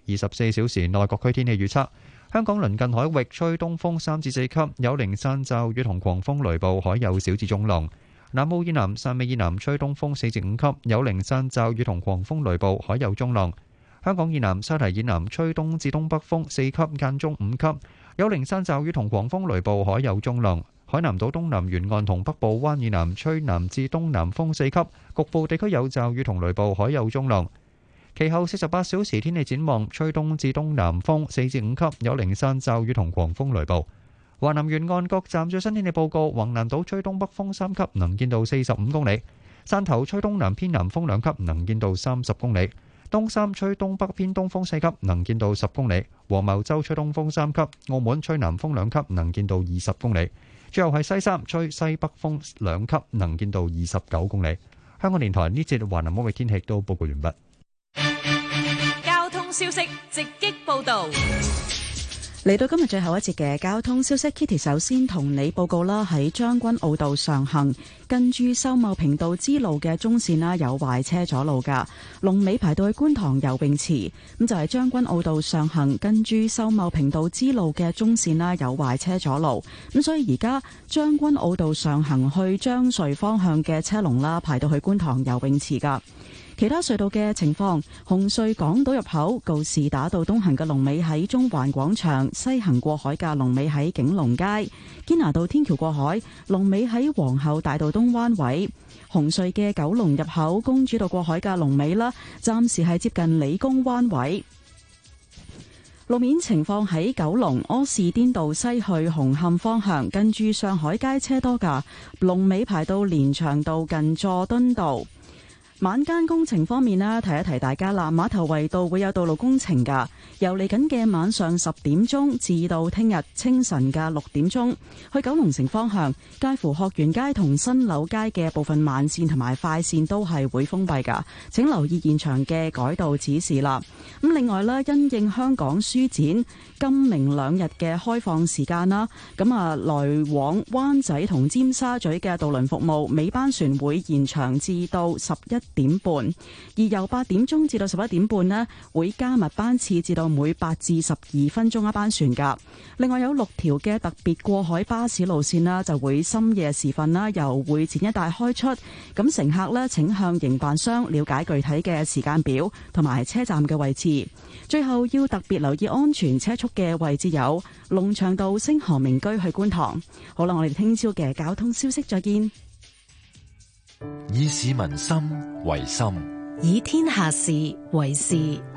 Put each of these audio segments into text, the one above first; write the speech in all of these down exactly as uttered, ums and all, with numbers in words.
二十四小時內各區天氣預測：香港鄰近海域吹東風三至四級，有零散驟雨同狂風雷暴，海有小至中浪。南澳以南、汕尾以南吹東風四至五級，有零散驟雨同狂風雷暴，海有中浪。香港以南、沙堤以南吹東至東北風四級，間中五級，有零散驟雨同狂風雷暴，海有中浪。海南島東南沿岸同北部灣以南吹南至東南風四級，局部地區有驟雨同雷暴，海有中浪。其後四十八小時天氣展望，吹東至東南風四至五級，有零散驟雨同狂風雷暴。華南沿岸各站最新天氣報告：橫瀾島吹東北風三級，能見度四十五公里；汕頭吹東南偏南風兩級，能見度三十公里；東三吹東北偏東風四級，能見度十公里；黃茅洲吹東風三級；澳門吹南風兩級，能見度二十公里。最後係西三吹西北風兩級，能見度二十九公里。香港電台呢節華南區域天氣都報告完畢。 交通消息直擊報導。 嚟到今日最後一節嘅交通消息 ，Kitty 首先同你報告啦，喺將軍澳道上行近住秀茂坪道支路嘅中線啦，有壞車阻路噶，龍尾排到去觀塘游泳池。咁就係將軍澳道上行近住秀茂坪道支路嘅中線啦，有壞車阻路。咁所以而家將軍澳道上行去將隧方向嘅車龍啦，排到去觀塘游泳池噶。其他隧道嘅情況，紅隧港島入口告士打道東行嘅龍尾喺中環廣場，西行過海嘅龍尾喺景隆街；堅拿道天橋過海龍尾喺皇后大道東灣位。紅隧嘅九龍入口公主道過海嘅龍尾啦，暫時係接近理工灣位。路面情況喺九龍柯士甸道西去紅磡方向，近住上海街車多㗎，龍尾排到連翔道近佐敦道。晚間工程方面呢，提一提大家啦，碼頭圍道會有道路工程㗎，由嚟緊嘅晚上十點鐘至到聽日清晨嘅六點鐘，去九龍城方向，介乎學園街同新樓街嘅部分慢線同埋快線都係會封閉㗎，請留意現場嘅改道指示啦。咁另外呢，因應香港書展今明兩日嘅開放時間啦，咁啊來往灣仔同尖沙咀嘅渡輪服務尾班船會延長至到十一點半，而由八點鐘至到十一點半呢，會加密班次至到每八至十二分鐘一班船噶。另外有六條嘅特別過海巴士路線啦，就會深夜時分啦，由會展一帶開出。咁乘客呢，請向營辦商了解具體嘅時間表同埋車站嘅位置。最後要特別留意安全車速嘅位置有龍翔道星河名居去觀塘。好啦，我哋聽朝嘅交通消息再見。 以市民心為心， 以天下事為事。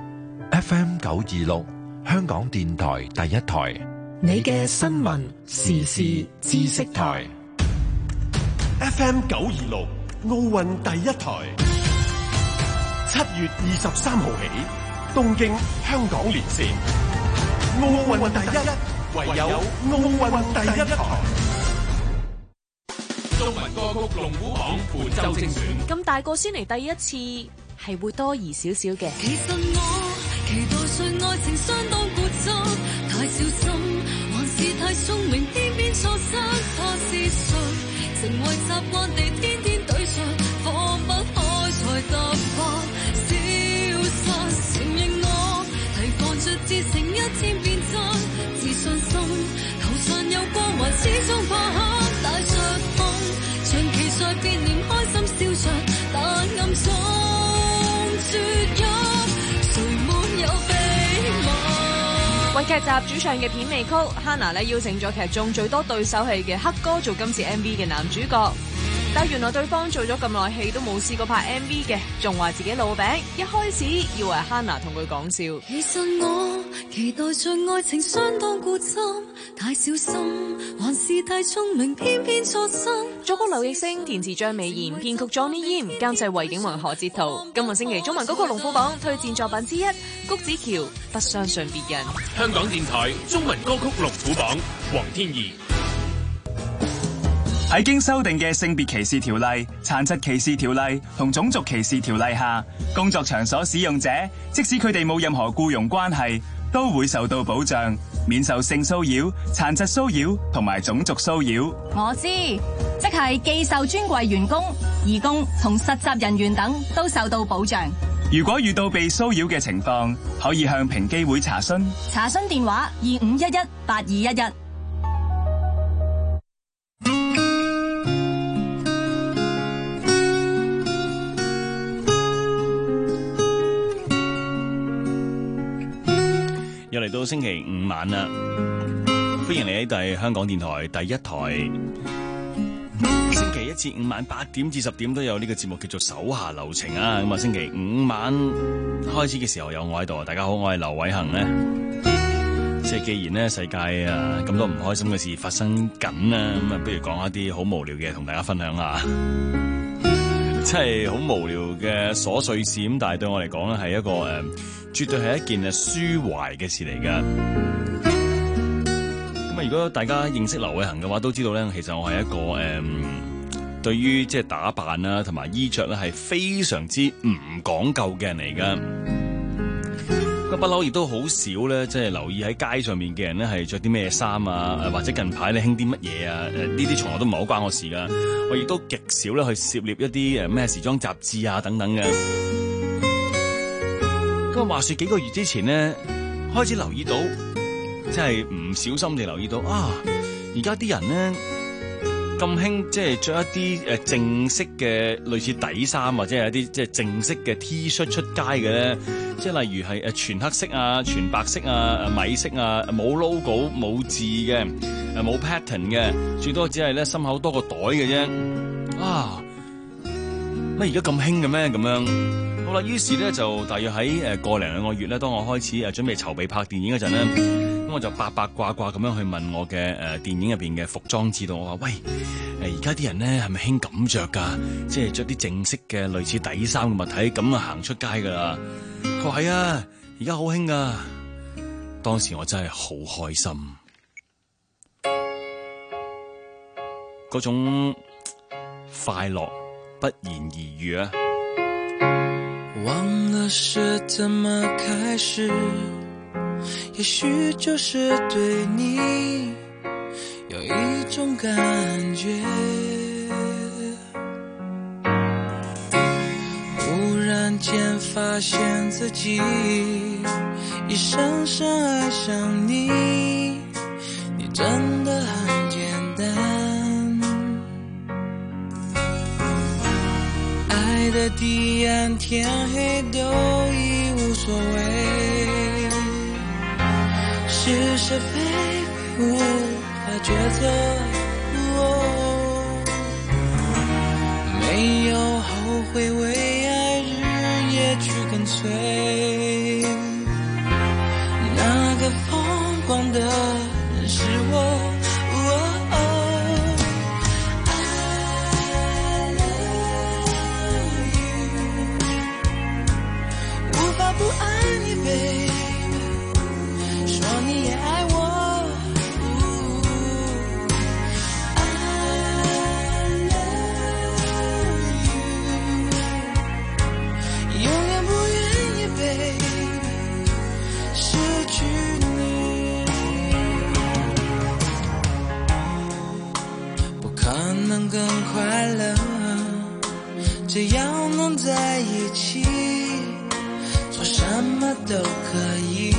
F M 九二六，香港電台第一台， 你嘅新聞時事知識台。 F M 九二六，奧運第一台。七月二十三號起，東京香港連線，奧運第一，唯有奧運第一台。中文歌曲龍虎榜本周精選， 咁大個先嚟第一次，係會多疑少少嘅。 其實我期待誰愛情相當固執，太小心還是太聰明，偏偏錯失。他是誰？成為習慣地天天對上，放不開才突破消失。承認我提防着自成一天變真，自信心頭上有光環，始終怕黑帶着痛。長期在變臉，開心笑着，但暗中啜泣，誰沒有秘密？ 為劇集主唱嘅片尾曲 ，Hannah 咧邀請咗劇中最多對手戲嘅黑哥做今次 M V 嘅男主角。但原來對方做咗咁耐戲都冇試過拍 M V 嘅，仲話自己老餅，一開始以為 Hannah 同佢講笑。 其實我期待着愛情相當固執，太小心還是太聰明，偏偏錯失。 作曲劉奕星，填詞張美賢，編曲 Johnny Yim， 監製衛景雲、何哲圖。今個星期中文歌曲龍虎榜推薦作品之一，谷子喬不相信別人。 香港電台中文歌曲龍虎榜，黃天怡。 喺經修訂嘅性別歧視條例、殘疾歧視條例同種族歧視條例下，工作場所使用者即使佢哋冇任何僱傭關係，都會受到保障，免受性騷擾、殘疾騷擾同埋種族騷擾。 我知，即係寄售專櫃員工、義工同實習人員等都受到保障。 如果遇到被騷擾嘅情況，可以向平機會查詢。 查詢電話二五一一八二一一。 又嚟到星期五晚啦，歡迎你喺第香港電台第一台。星期一至五晚八點至十點都有呢個節目叫做手下留情啊。咁啊，星期五晚開始嘅時候有我喺度。大家好，我係劉偉恒咧。即係既然咧世界啊咁多唔開心嘅事發生緊啊，咁啊不如講一啲好無聊嘅同大家分享下。即係好無聊嘅瑣碎事咁，但係對我嚟講咧係一個誒、呃，絕對係一件誒抒懷嘅事嚟噶。咁啊，如果大家認識劉偉恒嘅話，都知道咧，其實我係一個誒、呃，對於即係打扮啦同埋衣着咧係非常之唔講究嘅人嚟噶。咁不嬲亦都好少咧，即係留意喺街上面嘅人咧係着啲咩衫啊，或者近排咧興啲乜嘢啊？誒，呢啲從來都唔係好關我事噶。我亦都極少咧去涉獵一啲誒咩時裝雜誌啊等等嘅。咁啊，話說幾個月之前咧，開始留意到，即係唔小心地留意到啊！而家啲人咧咁興，即係着一啲誒正式嘅類似底衫，或者係一啲即係正式嘅 T 恤出街嘅咧，即係例如係誒全黑色啊、全白色啊、米色啊，冇 logo 冇字嘅，誒冇 pattern 嘅，最多只係咧心口多個袋嘅啫。啊！乜而家咁興嘅咩？咁樣好啦，於是咧就大約喺誒個零兩個月咧，當我開始誒準備籌備拍電影嗰陣咧，咁我就八八卦卦咁樣去問我嘅誒電影入邊嘅服裝指導，我話喂，誒而家啲人咧係咪興咁着噶？即係着啲正式嘅類似底衫嘅物體咁啊行出街噶啦？佢話係啊，而家好興噶。當時我真係好開心，嗰種快樂不言而喻啊！ 忘了是怎麼開始，也許就是對你有一種感覺，忽然間發現自己已深深愛上你，你真的很簡單，愛的地暗天黑都已無所謂，是是非非無法抉擇，哦，沒有後悔為愛日夜去跟隨，那個瘋狂的人是我。不愛你 baby， 說你也愛我，哦，I love you， 永遠不願意 baby 失去你，不可能更快樂，只要能在一起，什麼都可以，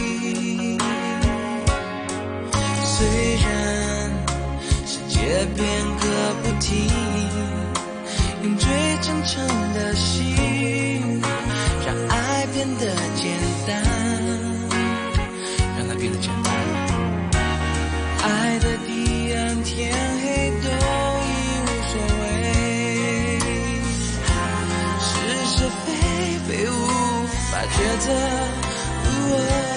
雖然世界變個不停，用最真誠的心讓愛變得簡單，讓它變得簡單，愛的地暗天黑都已無所謂，是是非非無抉擇，哦，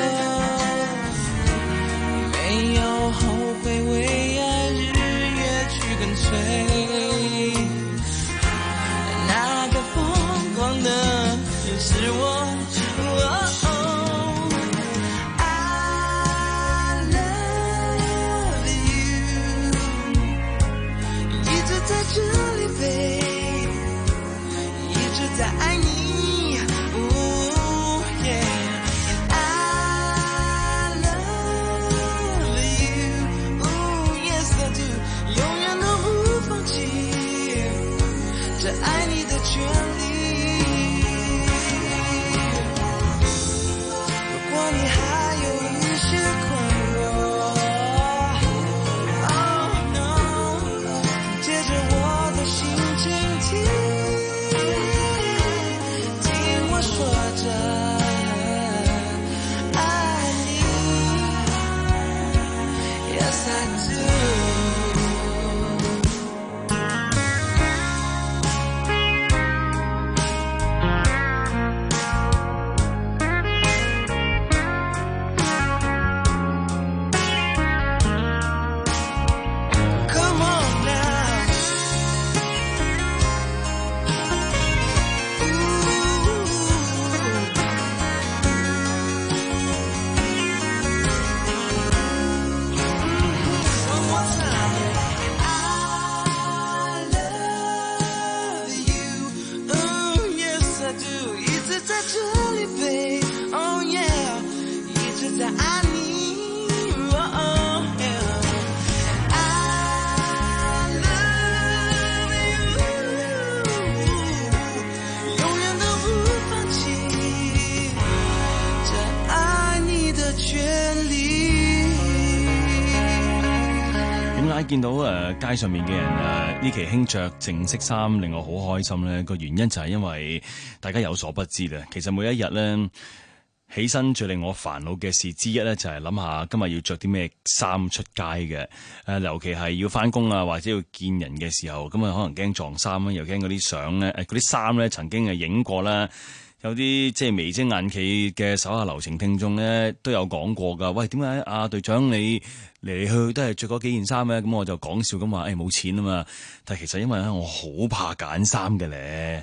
沒有後悔為愛日夜去跟隨，那個瘋狂的人是我，哦，I love you， 一直在這裡 baby， 一直在愛你。Yeah. 爱你。哦哦 I love you， 永远都不放弃这爱你的权利。 點解見到誒、呃、街上面嘅人誒呢期興着正式衫令我好開心咧？個原因就係因為大家有所不知啦。其實每一日咧起身最令我煩惱嘅事之一咧，就係諗下今日要着啲咩衫出街嘅。誒、呃，尤其係要翻工啊，或者要見人嘅時候，咁啊可能驚撞衫啦，又驚嗰啲相咧，誒嗰啲衫咧曾經係影過啦。有啲即係眉精眼企嘅手下留情聽眾咧，都有講過㗎。喂，點解阿隊長你嚟嚟去去都係着嗰幾件衫咧？咁我就講笑咁話，誒、欸、冇錢啊嘛。但係其實因為咧，我好怕揀衫嘅咧。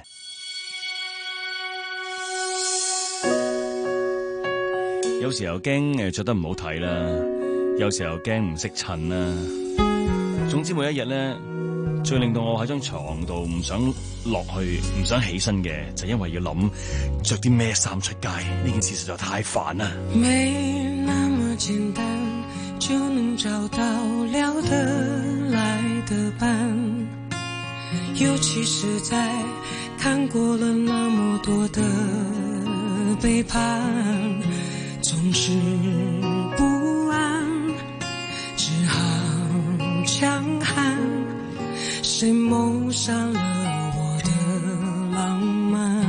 有時候驚誒著得唔好睇啦，有時候驚唔識襯啦。總之每一日咧，最令到我喺張床度唔想落去、唔想起身嘅，就因為要諗着啲咩衫出街。呢件事實在太煩啦。 沒那麼簡單就能找到聊得來的伴，尤其是在看過了那麼多的背叛，總是不安，只好強悍，誰謀殺了我的浪漫，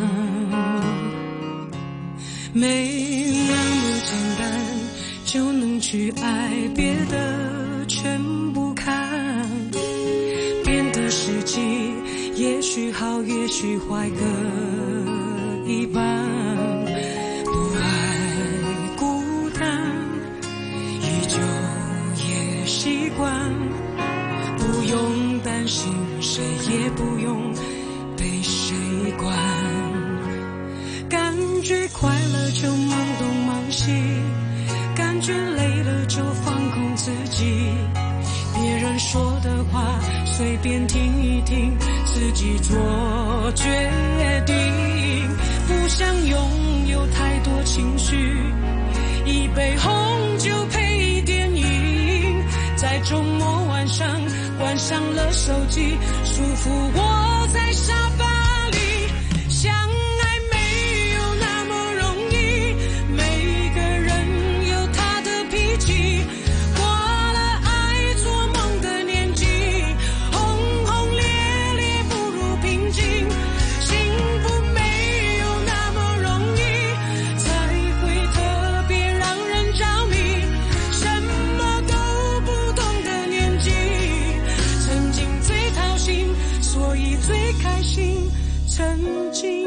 沒那麼簡單就能去愛，別的全不看，變得實際也許好也許壞各一半，不愛孤單依舊也習慣，不用擔心誰也不用被誰管，感覺快樂就忙東忙西，感覺累了就放空自己，別人說的話隨便聽一聽，自己做決定，不想擁有太多情緒，一杯紅酒配電影，在周末晚上關上了手機，舒服窩在沙發裡，相愛沒有那麼容易，每個人有他的脾氣，過了愛做夢的年紀，轟轟烈烈不如平靜，幸福沒有那麼容易，才會特別讓人着迷，什麼都不懂的年紀，曾經最掏心，所以最開心，曾經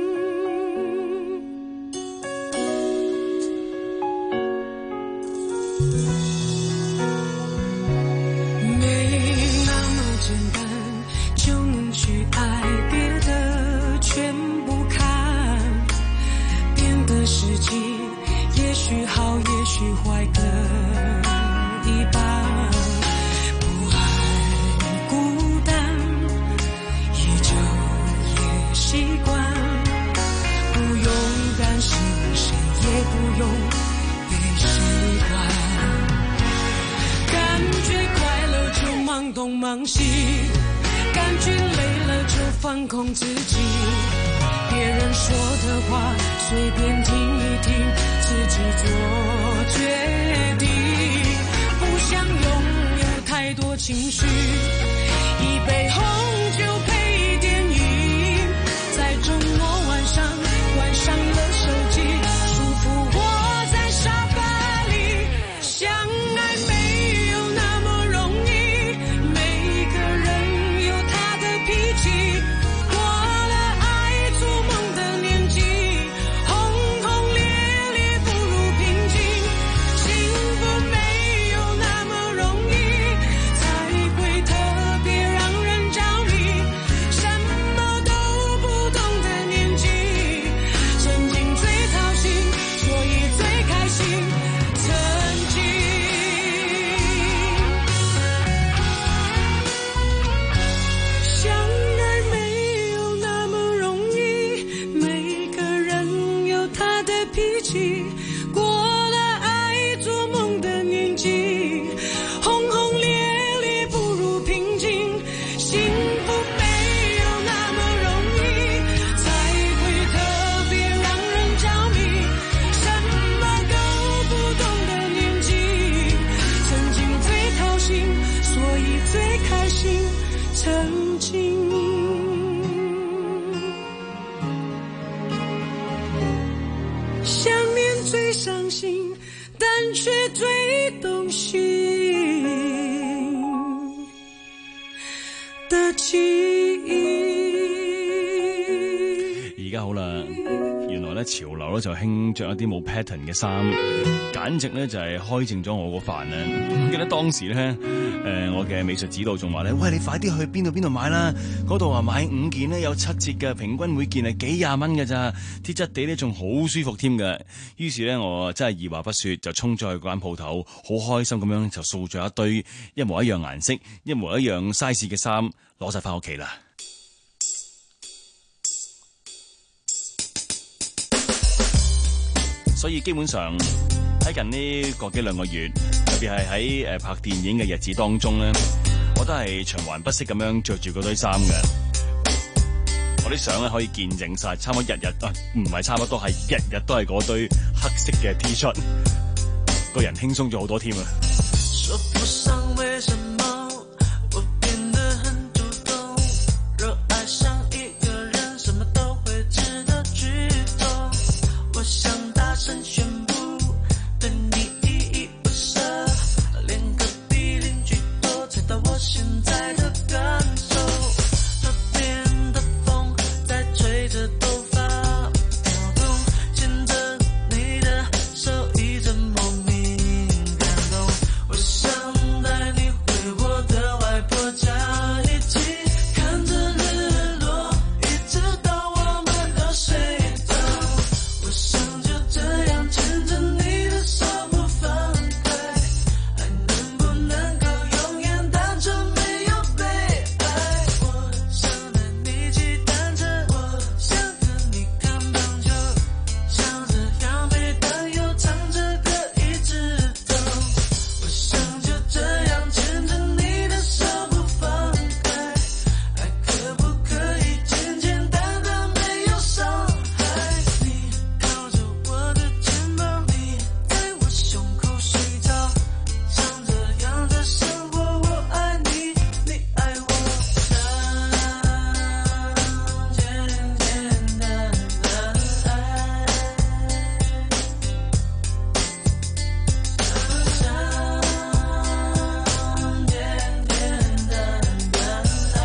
沒那麼簡單就能去愛，別的全不看，變得實際也許好也許壞各一半，不愛孤單依舊也習慣，不用擔心誰也不用被誰管，感覺快樂就忙東忙西，感覺累了就放空自己，別人說的話隨便聽一聽，自己做決定，不想擁有太多情緒，一杯紅酒配電影，在周末晚上關上了手機，舒服窩在沙發裡，相愛沒有那麼容易，每個人有他的脾氣，過了愛做夢的年紀，轟轟烈烈不如平靜， 但却最动心的记憶。 而家好啦，原來咧潮流咧就興着一啲冇 pattern 嘅衫，簡直咧就係開正咗我個飯啊！記得當時咧，誒、呃、我嘅美術指導仲話咧，喂，你快啲去邊度邊度買啦！嗰度話買五件咧有七折嘅，平均每件係幾廿蚊嘅咋，啲質地咧仲好舒服添嘅。於是咧我真係二話不說就衝咗去嗰間鋪頭，好開心咁樣就掃咗一堆一模一樣顏色、一模一樣 size 嘅衫，攞晒翻屋企啦。所以基本上喺近呢個幾兩個月，特別係喺誒拍電影嘅日子當中咧，我都係循環不息咁樣着住嗰堆衫嘅。我啲相咧可以見證晒，差唔多日日啊，唔係差唔多係日日都係嗰堆黑色嘅 T 恤，個人輕鬆咗好多添啊！ 說不上為什麼我變得很主動，若愛上一個人什麼都會值得去做，我想大聲宣布對你依依不捨，連隔壁鄰居都猜到我現在的感受，左邊的風在吹着頭髮跳動，牽着你的手一陣莫名感動，我想帶你回我的外婆家，一起看着日落，一直到我們都睡着，我想就這樣牽着你的手不放開，還能不能夠永遠單純沒有被愛，我想帶你騎單車，我想和你看棒球，像這樣每當又唱着歌一直走，我想就這樣牽着你的手不放開，愛可不可以簡簡單單沒有傷害，你靠着我的肩膀，你在我胸口睡着，像這樣的生活，我愛你，你愛我，像簡簡單單的愛，像簡簡單單的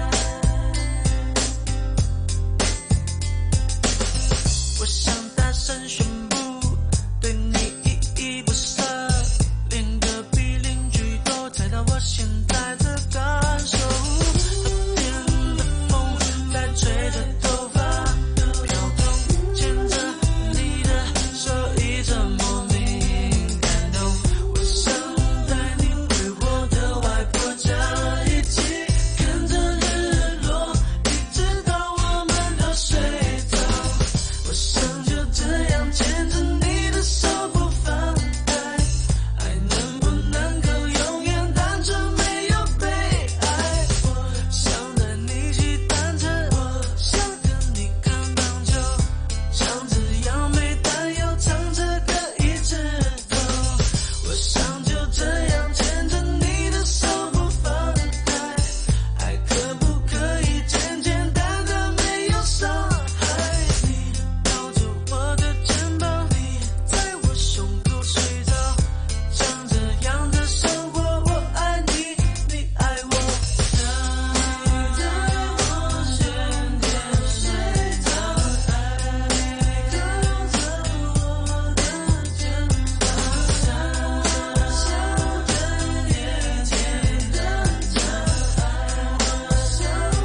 愛，我想大聲宣布對你依依不捨，連隔壁鄰居都猜到我現在的感受，河邊的風在吹着頭髮飄動，牽着你的手一陣莫名感動，我想帶你回我的外婆家，一起看着日落，一直到我們都睡着，我想就這樣牽着你的手不放開，愛能不能夠永遠單純沒有被愛，我想帶你騎單車，我想和你看棒球，像這樣每當又唱着歌一直走，我想就這樣牽着你的手不放開，愛可不可以簡簡單單沒有傷害，你靠着我的肩膀，你在我胸口睡着，像這樣的生活，我愛你，你愛我，像在我身邊睡着，愛靠着我的肩膀，像對你簡單的愛，我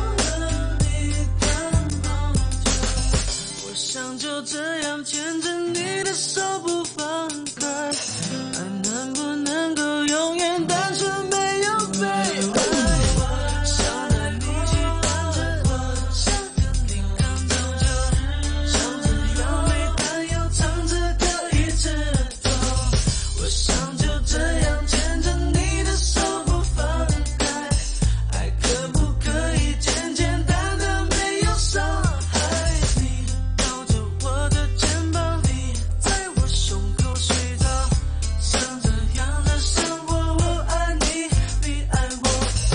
想和你看棒球，我想就這樣牽着你的手不放開，愛能不能夠永遠單純沒有被愛，我想帶你騎單車，我想和你看棒球，像這樣每當又唱着歌一直走，我想就這樣牽着你的手不放開，愛可不可以簡簡單單沒有傷害，你靠着我的肩膀，你在我胸口睡着，像這樣的生活，我愛你，你愛我，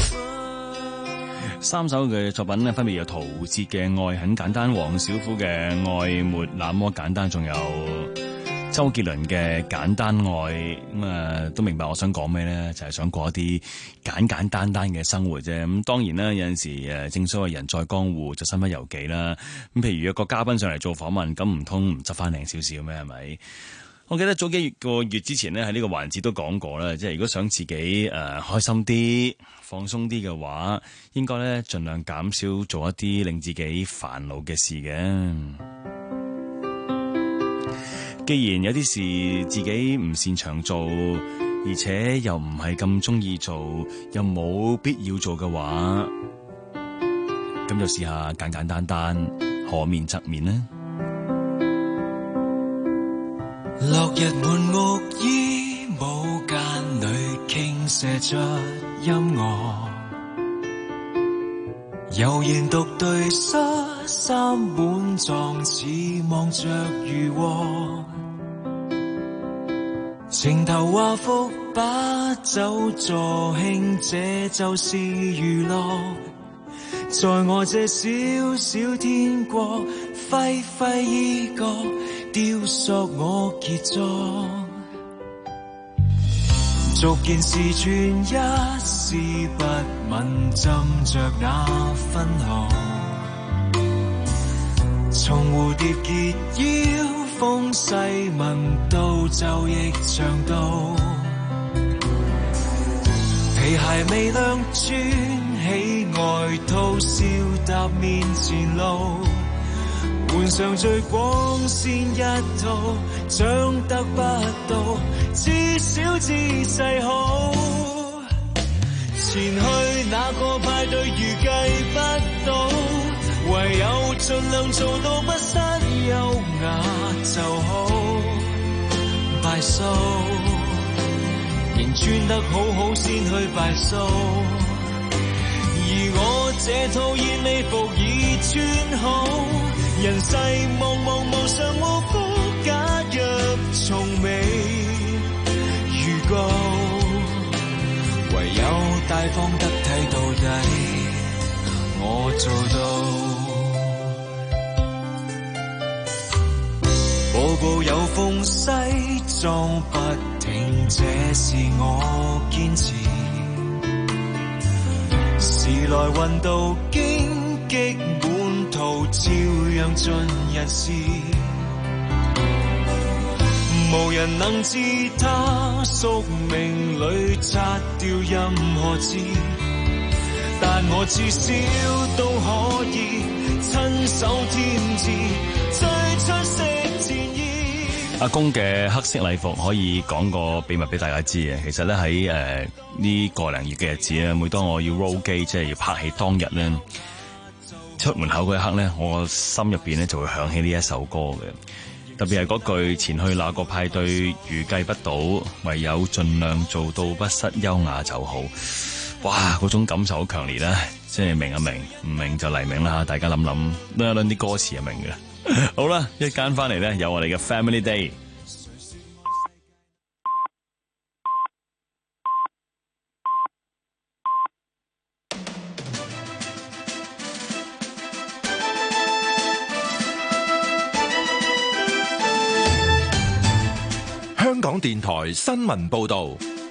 三首嘅作品咧，分別有陶喆嘅《愛很簡單》、黃小琥嘅《愛沒那麼簡單》，仲有周杰倫嘅簡單愛，咁啊都明白我想講咩咧，就係想過一啲簡簡單單嘅生活啫。咁當然啦，有陣時誒，正所謂人在江湖就身不由己啦。咁譬如有個嘉賓上嚟做訪問，咁唔通唔執翻靚少少咩？係咪？我記得早幾個月之前咧，喺呢個環節都講過啦，即係如果想自己誒、呃、開心啲、放鬆啲嘅話，應該咧盡量減少做一啲令自己煩惱嘅事嘅。既然有啲事自己唔擅長做，而且又唔係咁中意做，又冇必要做嘅話，咁就試下簡簡單單，可免則免啦。 落日滿屋衣帽間裏傾瀉着音樂，悠然獨對恤衫滿裝，似望着漁獲。情投華服把酒助興，這就是娛樂。在我這小小天國，揮揮衣角，雕塑我傑作。逐件事傳一絲不問，浸着那分毫。從蝴蝶結腰，風細紋到晝亦長到。皮鞋未亮穿起外套，笑踏面前路。換上最光鮮一套，長得不到，至少姿勢好。前去那個派對預計不到，唯有盡量做到不失優雅就好。拜數，仍穿得好好先去拜數，而我這套燕尾服已穿好。人世茫茫無常無福，假若從未預告，唯有大方得體到底，我做到。步步有風，西裝不停，這是我堅持。時來運到荊棘滿途，照樣盡人事。無人能知他宿命裏擦掉任何字，但我至少都可以親手添置最出色戰衣。 阿公嘅黑色禮服可以講個秘密俾大家知嘅，其實咧喺誒呢個零月嘅日子咧，每當我要 roll 機，即係要拍戲當日咧，出門口嗰一刻咧，我心入邊咧就會響起呢一首歌嘅。特別係嗰句前去那個派對預計不到，唯有盡量做到不失優雅就好。哇，嗰種感受好強烈啦！即係明啊明，唔明就黎明啦，大家諗諗，諗一諗啲歌詞就明嘅啦。好啦，一間翻嚟咧，有我哋嘅 Family Day。 香港電台新聞報道，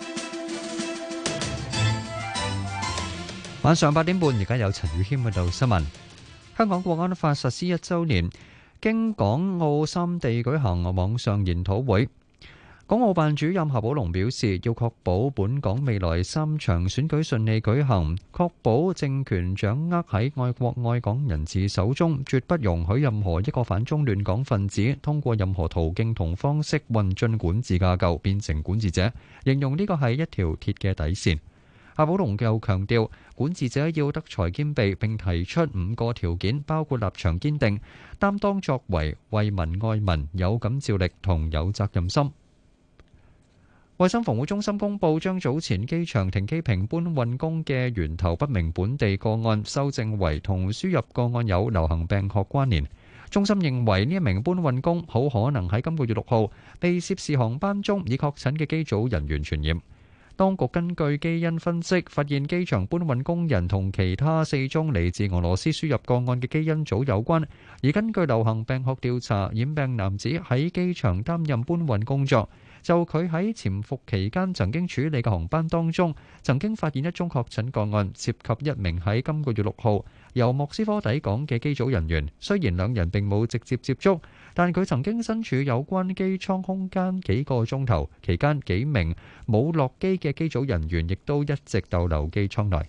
晚上八點半，而家有陳宇謙報道新聞。香港國安法實施一週年，經港澳三地舉行網上研討會。港澳辦主任夏寶龍表示，要確保本港未來三場選舉順利舉行，確保政權掌握喺愛國愛港人士手中，絕不容許任何一個反中亂港分子通過任何途徑同方式混進管治架構，變成管治者，形容呢個係一條鐵嘅底線。夏寶龍又強調，管治者要德才兼備，並提出五個條件，包括立場堅定、擔當作為、為民愛民、有感召力同有責任心。衛生防護中心公布，將早前機場停機坪搬運工嘅源頭不明本地個案修正為同輸入個案有流行病學關聯。中心認為呢一名搬運工好可能喺今個月六號被涉事航班中已確診嘅機組人員傳染。 當局根據基因分析，發現機場搬運工人同其他四宗嚟自俄羅斯輸入個案嘅基因組有關。而根據流行病學調查，染病男子喺機場擔任搬運工作。就佢喺潛伏期間曾經處理嘅航班當中，曾經發現一宗確診個案，涉及一名喺今個月六號由莫斯科抵港嘅機組人員。雖然兩人並冇直接接觸，但佢曾經身處有關機艙空間幾個鐘頭，期間幾名冇落機嘅機組人員亦都一直逗留機艙內。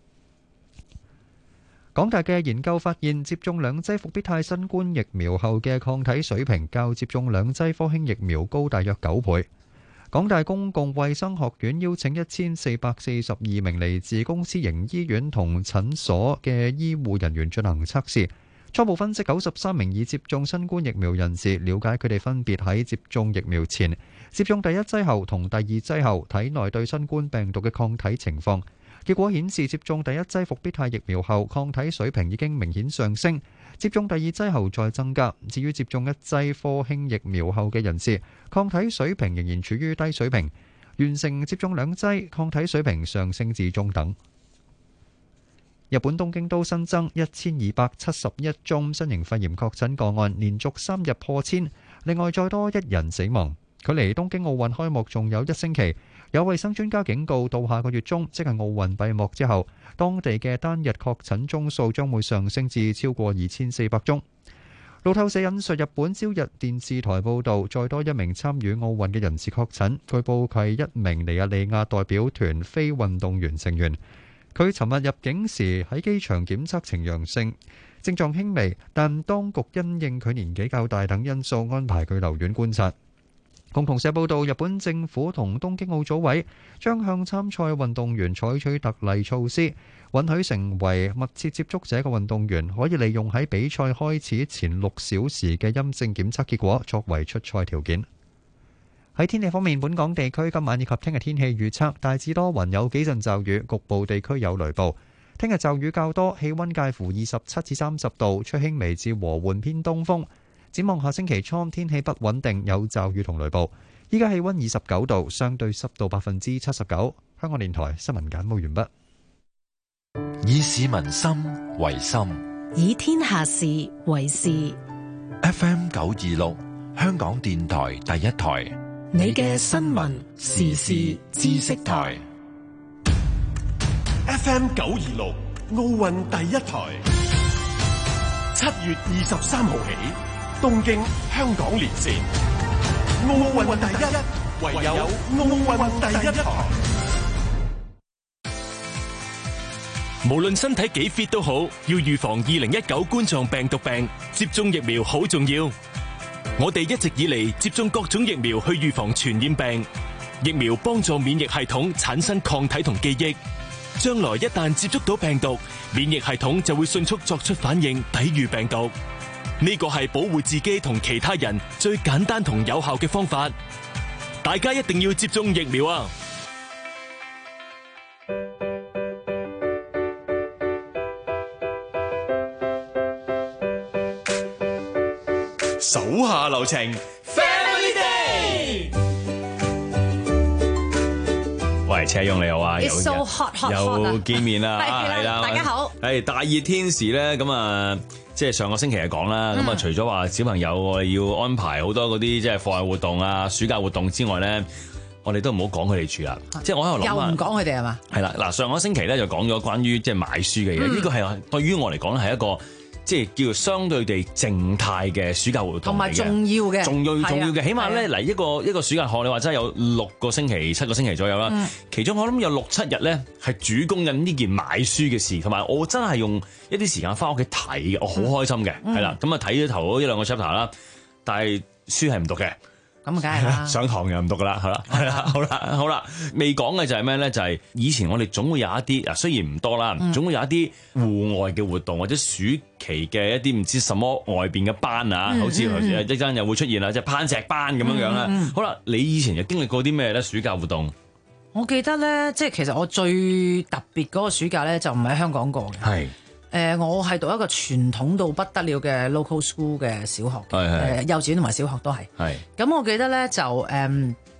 港大嘅研究發現，接種兩劑復必泰新冠疫苗後嘅抗體水平較接種兩劑科興疫苗高大約九倍。港大公共衛生學院邀請一千四百四十二名嚟自公私營醫院同診所嘅醫護人員進行測試，初步分析九十三名已接種新冠疫苗人士，了解佢哋分別喺接種疫苗前、接種第一劑後同第二劑後體內對新冠病毒嘅抗體情況。結果顯示，接種第一劑復必泰疫苗後，抗體水平已經明顯上升；接種第二劑後再增加。至於接種一劑科興疫苗後嘅人士，抗體水平仍然處於低水平。完成接種兩劑，抗體水平上升至中等。日本東京都新增一千二百七十一宗新型肺炎確診個案，連續三日破千。另外再多一人死亡。距離東京奧運開幕仲有一星期。有衛生專家警告，到下個月中，即係奧運閉幕之後，當地嘅單日確診宗數將會上升至超過二千四百宗。路透社引述日本朝日電視台報導，再多一名參與奧運嘅人士確診，據報佢係一名尼日利亞代表團非運動員成員。佢尋日入境時喺機場檢測呈陽性，症狀輕微，但當局因應佢年紀較大等因素，安排佢留院觀察。共同社報道，日本政府同東京奧組委將向參賽運動員採取特例措施，允許成為密切接觸者嘅運動員可以利用喺比賽開始前六小時嘅陰性檢測結果作為出賽條件。喺天氣方面，本港地區今晚以及聽日天氣預測大致多雲，有幾陣驟雨，局部地區有雷暴。聽日驟雨較多，氣溫介乎二十七至三十度，吹輕微至和緩偏東風。展望下星期初，天氣不穩定，有驟雨同雷暴。依家氣溫二十九度，相對濕度百分之七十九。香港電台新聞簡報完畢。 以市民心為心， 以天下事為事。 F M 九二六，香港電台第一台， 你嘅新聞時事知識台。 F M 九二六，奧運第一台。七月二十三號起。東京香港連線，奧運第一，唯有奧運第一台。 無論身體幾 fit 都好，要預防二零一九冠狀病毒病，接種疫苗好重要。我哋一直以嚟接種各種疫苗去預防傳染病，疫苗幫助免疫系統產生抗體同記憶，將來一旦接觸到病毒，免疫系統就會迅速作出反應，抵禦病毒。呢個係保護自己同其他人最簡單同有效嘅方法，大家一定要接種疫苗啊！ 手下留情 ，Family Day。喂，車勇你好啊， It's so hot, hot, hot 又見面啦，係啦， 大家好。 係大熱天時咧，咁啊。即係上個星期就講啦，咁啊、嗯、除咗話小朋友我哋要安排好多嗰啲即係課外活動啊、暑假活動之外咧，我哋都唔好講佢哋住啦。啊、即係我喺度諗又唔講佢哋係嘛？係啦，嗱上個星期咧就講咗關於即係買書嘅嘢，呢、嗯、個係對於我嚟講係一個即係叫做相對地靜態嘅暑假活動，同埋重要嘅，重要重要嘅，起碼咧嚟一個一個暑假學，你話真係有六個星期、七個星期左右啦。嗯、其中我諗有六七日咧係主攻緊呢件買書嘅事，同埋我真係用一啲時間翻屋企睇嘅，我好開心嘅，係啦、嗯。咁啊睇咗頭嗰一兩個 chapter 啦，但係書係唔讀嘅。咁啊，梗係啦，上堂又唔讀噶啦，係啦，係啦，好啦，好啦，未講嘅就係咩咧？就係、是、以前我哋總會有一啲啊，雖然唔多啦，嗯、總會有一啲戶外嘅活動或者暑期嘅一啲唔知什麼外邊嘅班啊，嗯、好似頭先一陣又會出現啦，即係攀石班咁樣樣啦。嗯嗯、好啦，你以前又經歷過啲咩咧？暑假活動？ 我記得咧，即係其實我最特別嗰個暑假咧，就唔喺香港過嘅。係。誒、呃，我係讀一個傳統到不得了嘅 local school 嘅小學嘅，誒、呃、幼稚園同埋小學都係。係。咁我記得咧就誒、呃，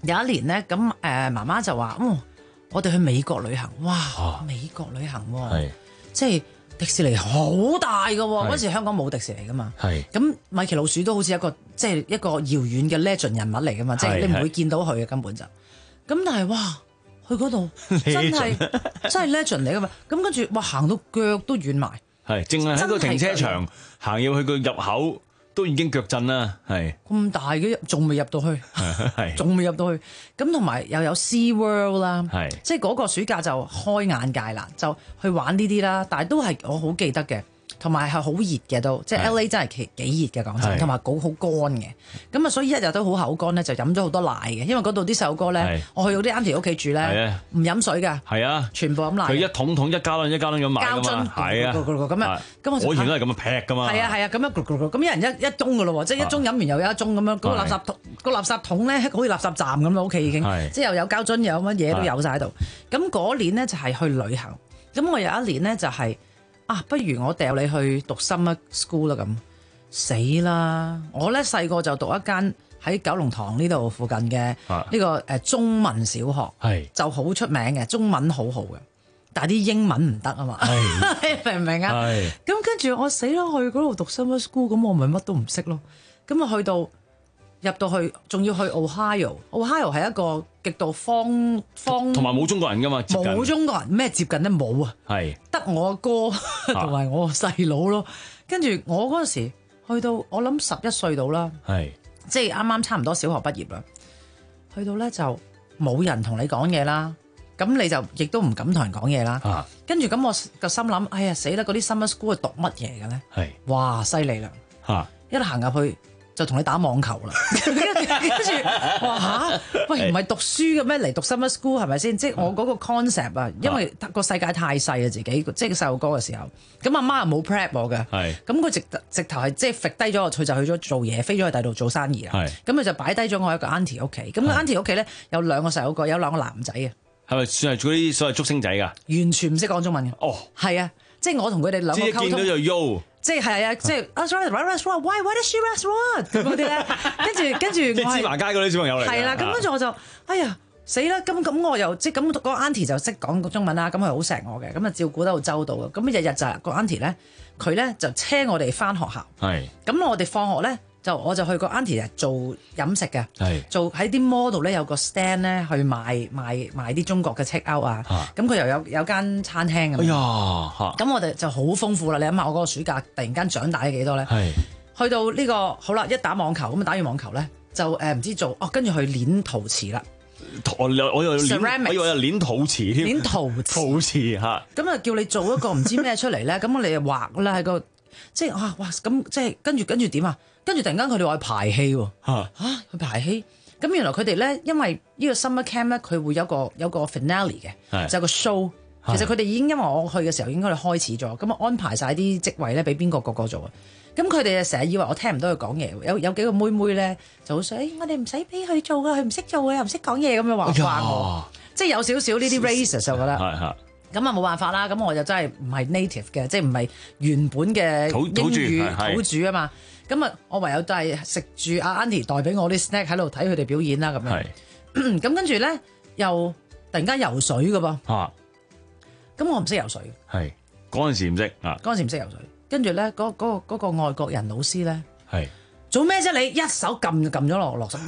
有一年咧，咁誒、呃、媽媽就話：嗯，我哋去美國旅行，哇！啊、美國旅行喎，即係迪士尼好大㗎喎，嗰時香港冇迪士尼㗎嘛。咁米奇老鼠都好似一個即係一個遙遠嘅 legend 人物嚟㗎嘛，即係你唔會見到佢嘅根本就。咁但係哇，去嗰度真係真係 legend 嚟㗎嘛。咁跟住哇，行到腳都軟埋。係，淨係喺個停車場行要去個入口。都已經腳震啦，係咁大嘅，仲未入到去，仲未入到去。咁同埋又有 Sea World 啦，即係嗰個暑假就開眼界啦，就去玩呢啲啦。但係都係我好記得嘅，同埋係好熱嘅都，即係 L A 真係幾幾熱嘅講真，同埋好好乾嘅。咁啊，所以一日都好口乾咧，就飲咗好多奶嘅。因為嗰度啲細路哥咧，我去到啲 auntie 屋企住咧，唔飲水㗎，係啊，全部飲奶。佢一桶桶一加侖一加侖咁買㗎嘛，係啊，咁啊，咁我以前都係咁樣劈㗎嘛。係啊係啊，咁樣咁一人一一盅㗎咯喎，即係一盅飲完又有一盅咁樣。嗰個垃圾桶個垃圾桶咧，好似垃圾站咁咯，屋企已經，即係又有膠樽又有乜嘢都有晒喺度。咁嗰年咧就係去旅行，咁我有一年咧就係。啊，不如我掉你去讀 summer school 啦咁，死啦！我咧細個就讀一間喺九龍塘呢度附近嘅呢個誒中文小學，就好出名嘅，中文好好嘅，但係啲英文唔得啊嘛，明唔明啊？咁跟住我死啦，去嗰度讀 summer school，咁我咪乜都唔識咯。咁啊去到入到去，仲要去 Ohio，Ohio 係一個極度荒荒，同埋冇中國人㗎嘛，冇中國人咩接近咧冇啊，係得我阿哥同埋我細佬咯。跟住我嗰陣時去到，我諗十一歲到啦，係即係啱啱差唔多小學畢業啦。去到咧就冇人同你講嘢啦，咁你就亦都唔敢同人講嘢啦。啊、跟住咁我個心諗，哎呀死啦！嗰啲 summer school 係讀乜嘢嘅咧？係哇犀利啦！嚇一路行入去。就同你打網球啦，跟住話嚇，喂唔係讀書嘅咩？嚟讀 summer school 係咪先？即係我嗰個 concept 啊，因為個世界太細啊，自己即係細路哥嘅時候，咁阿媽又冇 prep 我嘅，咁佢直直頭係即係揈低咗我，佢就去咗做嘢，飛咗去第度做生意啦。咁佢就擺低咗我喺個 auntie 屋企，咁個 auntie 屋企咧有兩個細路哥，有兩個男仔嘅，係咪算係嗰啲所謂竹升仔㗎？完全唔識講中文嘅。哦，係啊，即係我同佢哋兩個溝通。即係見到就喐。即係係啊，即係啊 sorry restaurant why why does she restaurant 咁嗰啲咧，跟住跟住即係芝麻街嗰啲小朋友嚟。係啦，咁跟住我就哎呀死啦！咁咁我又即係咁個 auntie 就識講中文啦，咁佢好錫我嘅，咁啊照顧得好周到嘅，咁日日就係個 auntie 咧，佢咧就車我哋翻學校。係。咁我哋放學咧就我就去個 auntie 做飲食嘅，做喺啲 model 咧有個 stand 咧去賣賣賣啲中國嘅 check out 啊，咁佢又有有間餐廳咁。哎呀，咁我哋就好豐富啦！你諗下我嗰個暑假突然間長大咗幾多咧？係去到呢個好啦，一打網球咁啊，打完網球咧就誒唔知做哦，跟住去練陶瓷啦。我我我又練，我又練陶瓷添。練陶陶瓷嚇。咁啊叫你做一個唔知咩出嚟咧，咁我哋就畫啦喺個即係啊哇咁即係跟住跟住點啊？跟住突然間佢哋話排戲喎，嚇嚇去排戲，咁原來佢哋咧，因為呢個 summer camp 咧，佢會有個有個 finale 嘅，就有個 show。其實佢哋已經因為我去嘅時候已經佢哋開始咗，咁啊安排晒啲職位咧俾邊個個個做啊。咁佢哋成日以為我聽唔到佢講嘢，有有幾個妹妹咧就好想，誒我哋唔使俾佢做㗎，佢唔識做嘅又唔識講嘢咁樣話話我，即係有少少呢啲 racist 我覺得。係係。咁啊冇辦法啦，咁我就真係唔係 native 嘅，即係唔係原本嘅英語土著啊嘛。咁啊，我唯有都係食住阿 auntie 帶俾我啲 snack 喺度睇佢哋表演啦咁樣。咁跟住咧，又突然間游水㗎噃。啊！咁我唔識游水。係嗰陣時唔識啊！嗰陣時唔識游水，跟住咧嗰嗰嗰個外國人老師咧，係做咩啫？你一手撳就撳咗落落水。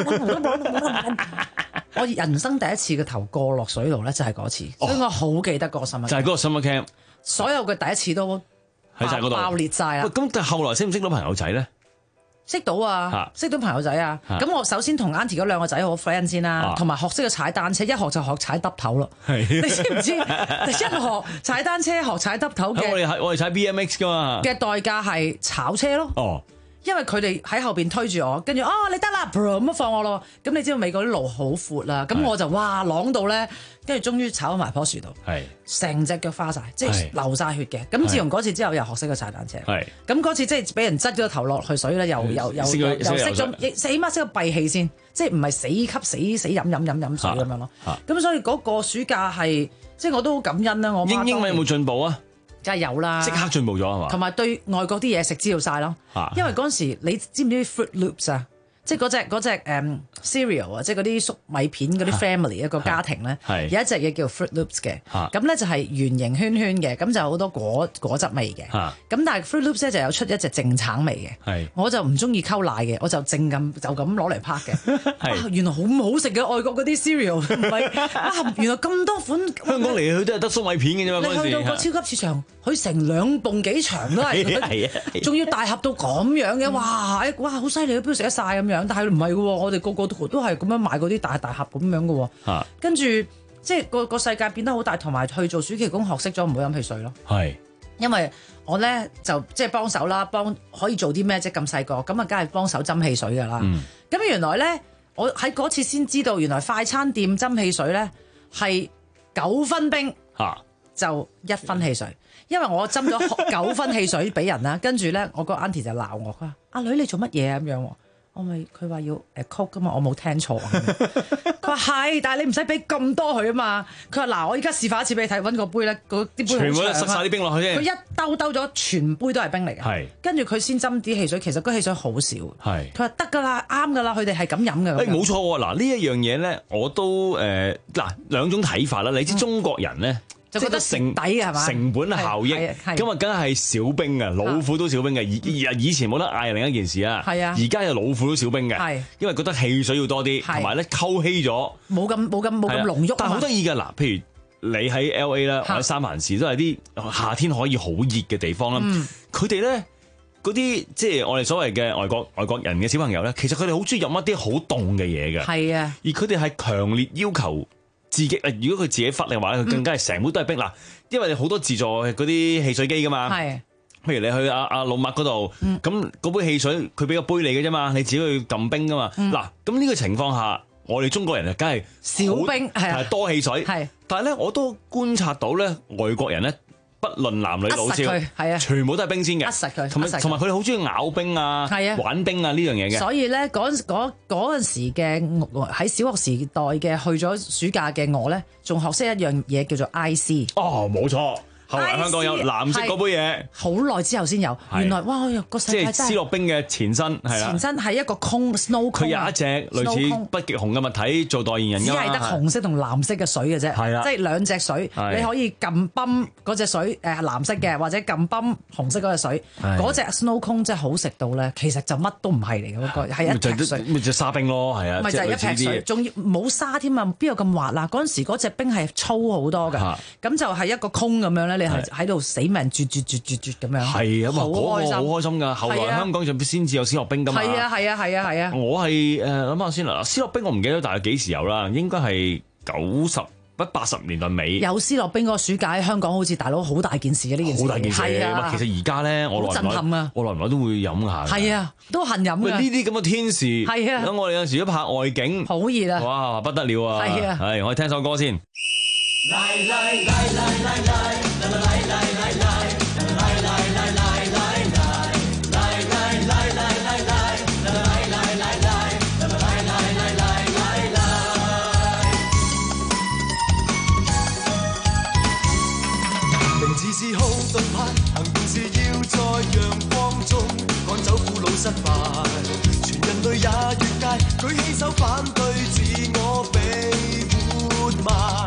我人生第一次嘅頭過落水度咧，就係嗰次，所以我好記得嗰個 summer camp。就係嗰個 summer camp。所有嘅第一次都。喺晒嗰度爆裂晒啦！咁但係後來識唔識到朋友仔咧？識到啊，識到朋友仔啊！咁我首先同 auntie 嗰兩個仔好 friend 先啦，同埋學識咗踩單車，一學就學踩耷頭咯。你知唔知？一學踩單車學踩耷頭嘅，我哋我哋踩 B M X 噶嘛嘅代價係炒車咯。哦。因為佢哋喺後邊推住我，跟住哦你得啦，咁放我咯。咁你知道美國啲路好闊啦，咁我就哇啷到咧，跟住終於炒埋棵樹度，成隻腳花晒，即係流晒血嘅。咁自從嗰次之後，又學識咗踩單車。咁嗰次即係俾人擠咗頭落去水咧，又又又又識咗，起碼識個閉氣先，即係唔係死吸死死飲飲飲飲水咁樣咯。咁所以嗰個暑假係即係我都好感恩啦。我英英文有冇進步啊？梗係有啦，即刻進步咗係嘛？同埋對外國啲嘢食知道晒咯，啊、因為嗰陣時你知唔知 Fruit Loops 啊？ 即係嗰隻嗰隻誒 cereal 啊，即係嗰啲粟米片嗰啲 family 一個家庭咧，有一隻嘢叫 Fruit Loops 嘅，咁咧就係圓形圈圈嘅，咁就好多果果汁味嘅，咁但係 Fruit Loops 咧就有出一隻淨橙味嘅，我就唔中意溝奶嘅，我就淨咁就咁攞嚟拍嘅，原來好唔好食嘅外國嗰啲 cereal 唔係，哇原來咁多款， 香港嚟去都係得粟米片嘅啫嘛， 你去到個超級市場，佢成兩棟幾長都係，仲要大盒到咁樣嘅，哇哇好犀利，邊度食得晒咁樣？但係唔係嘅喎，我哋個個都都係咁樣買嗰啲大大盒咁樣嘅喎。啊、跟住即係個個世界變得好大，同埋去做暑期工學識咗唔好飲汽水咯。係是，因為我咧就即係幫手啦，幫可以做啲咩啫？咁細個咁啊，梗係幫手斟汽水㗎啦。咁、嗯、原來咧，我喺嗰次先知道，原來快餐店斟汽水咧係九分冰，啊、就一分汽水。因為我斟咗九分汽水俾人啦，跟住咧我個 auntie 就鬧我，佢話：阿女你做乜嘢啊？咁樣，我咪佢話要誒 Coke 噶嘛，我冇聽錯。佢話係，但係你唔使俾咁多佢啊嘛。佢話嗱，我而家示範一次俾你睇，揾個杯咧，嗰啲杯全部都塞晒啲冰落去啫。佢一兜兜咗，全杯都係冰嚟嘅。係，跟住佢先斟啲汽水，其實嗰汽水好少。係，佢話得㗎啦，啱㗎啦，佢哋係咁飲㗎。誒冇錯喎，嗱呢一樣嘢咧，我都誒嗱兩種睇法啦。你知中國人咧。 就覺得成抵係嘛？ 成本效益，咁啊，梗係少冰啊，老虎都少冰嘅。而以前冇得嗌另一件事啊，係啊，而家有老虎都少冰嘅，因為覺得汽水要多啲，同埋咧溝稀咗， 冇咁冇咁冇咁濃郁。 但係好得意嘅嗱，譬如你喺 L A 啦，或者三藩市都係啲夏天可以好熱嘅地方啦。佢哋咧嗰啲即係我哋所謂嘅外國外國人嘅小朋友咧，其實佢哋好中意飲一啲好凍嘅嘢嘅，係啊，而佢哋係強烈要求。自己誒，如果佢自己忽嘅話，佢更加係成杯都係冰嗱，因為你好多自助嗰啲汽水機噶嘛。係是，譬如你去阿阿老麥嗰度，咁嗰、嗯、杯汽水佢俾個杯你嘅啫嘛，你自己去撳冰噶嘛。嗱、嗯，咁呢個情況下，我哋中國人啊，梗係少冰係啊， 多汽水係。是但係咧，我都觀察到咧，外國人咧。不論男女老少，係啊，全部都係冰鮮嘅，壓實佢，同埋同埋佢哋好中意咬冰啊，係啊，玩冰啊呢樣嘢嘅。 所以咧，嗰嗰嗰陣時嘅喺小學時代嘅去咗暑假嘅我咧，仲學識一樣嘢叫做 I C。 哦，冇錯。後來香港有藍色嗰杯嘢， 好耐之後先有。原來哇，個世界真係即係斯諾冰嘅前身係啦。 前身係一個 cone snow cone。 佢有一隻類似北極熊嘅物體做代言人㗎嘛。 只係得紅色同藍色嘅水嘅啫。係啦，即係兩隻水，你可以撳泵嗰隻水誒藍色嘅，或者撳泵紅色嗰隻水。嗰隻 snow cone 真係好食到咧，其實就乜都唔係嚟嘅嗰個，係一劈水。 咪就沙冰咯，係啊。 咪就係一劈水，仲要冇沙添啊！邊有咁滑啊？嗰陣時嗰隻冰係粗好多㗎，咁就係一個 cone咁樣咧。你係喺度死命絕絕絕絕絕咁樣，係啊嘛，嗰個好開心㗎。後來香港就先至有斯諾冰㗎嘛。係啊係啊係啊係啊！我係誒諗下先啦，斯諾冰我唔記得大概幾時有啦，應該係九十不八十年代尾。有斯諾冰嗰個暑假喺香港好似大佬好大件事嘅呢件事。好大件事啊！其實而家咧，我耐唔耐我耐唔耐都會飲下。係啊，都恨飲㗎。呢啲咁嘅天時，係啊，咁我哋有時都拍外景，好熱啊！哇，不得了啊！係啊，係我哋聽首歌先。來來來來來來來來來來明字是好動派，行動是要在陽光中趕走苦惱失敗，全人類也越界，舉起手反對自我被活埋。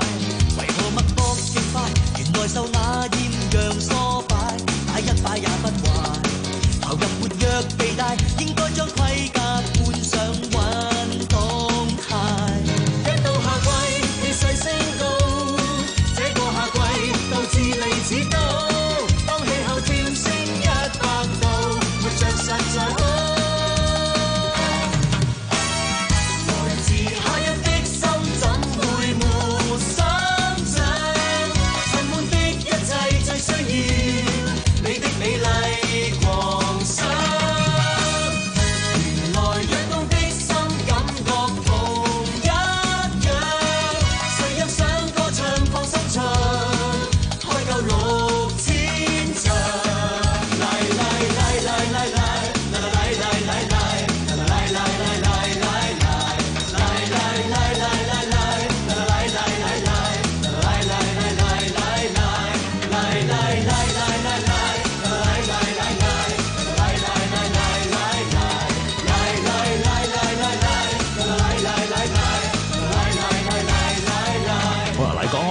原來受那豔陽唆擺，打一擺也不壞。投入活躍地帶，應該將盔甲換上運動鞋。一到夏季，氣勢升高，這個夏季鬥志利此高。當氣候跳升一百度，活着實在好。來自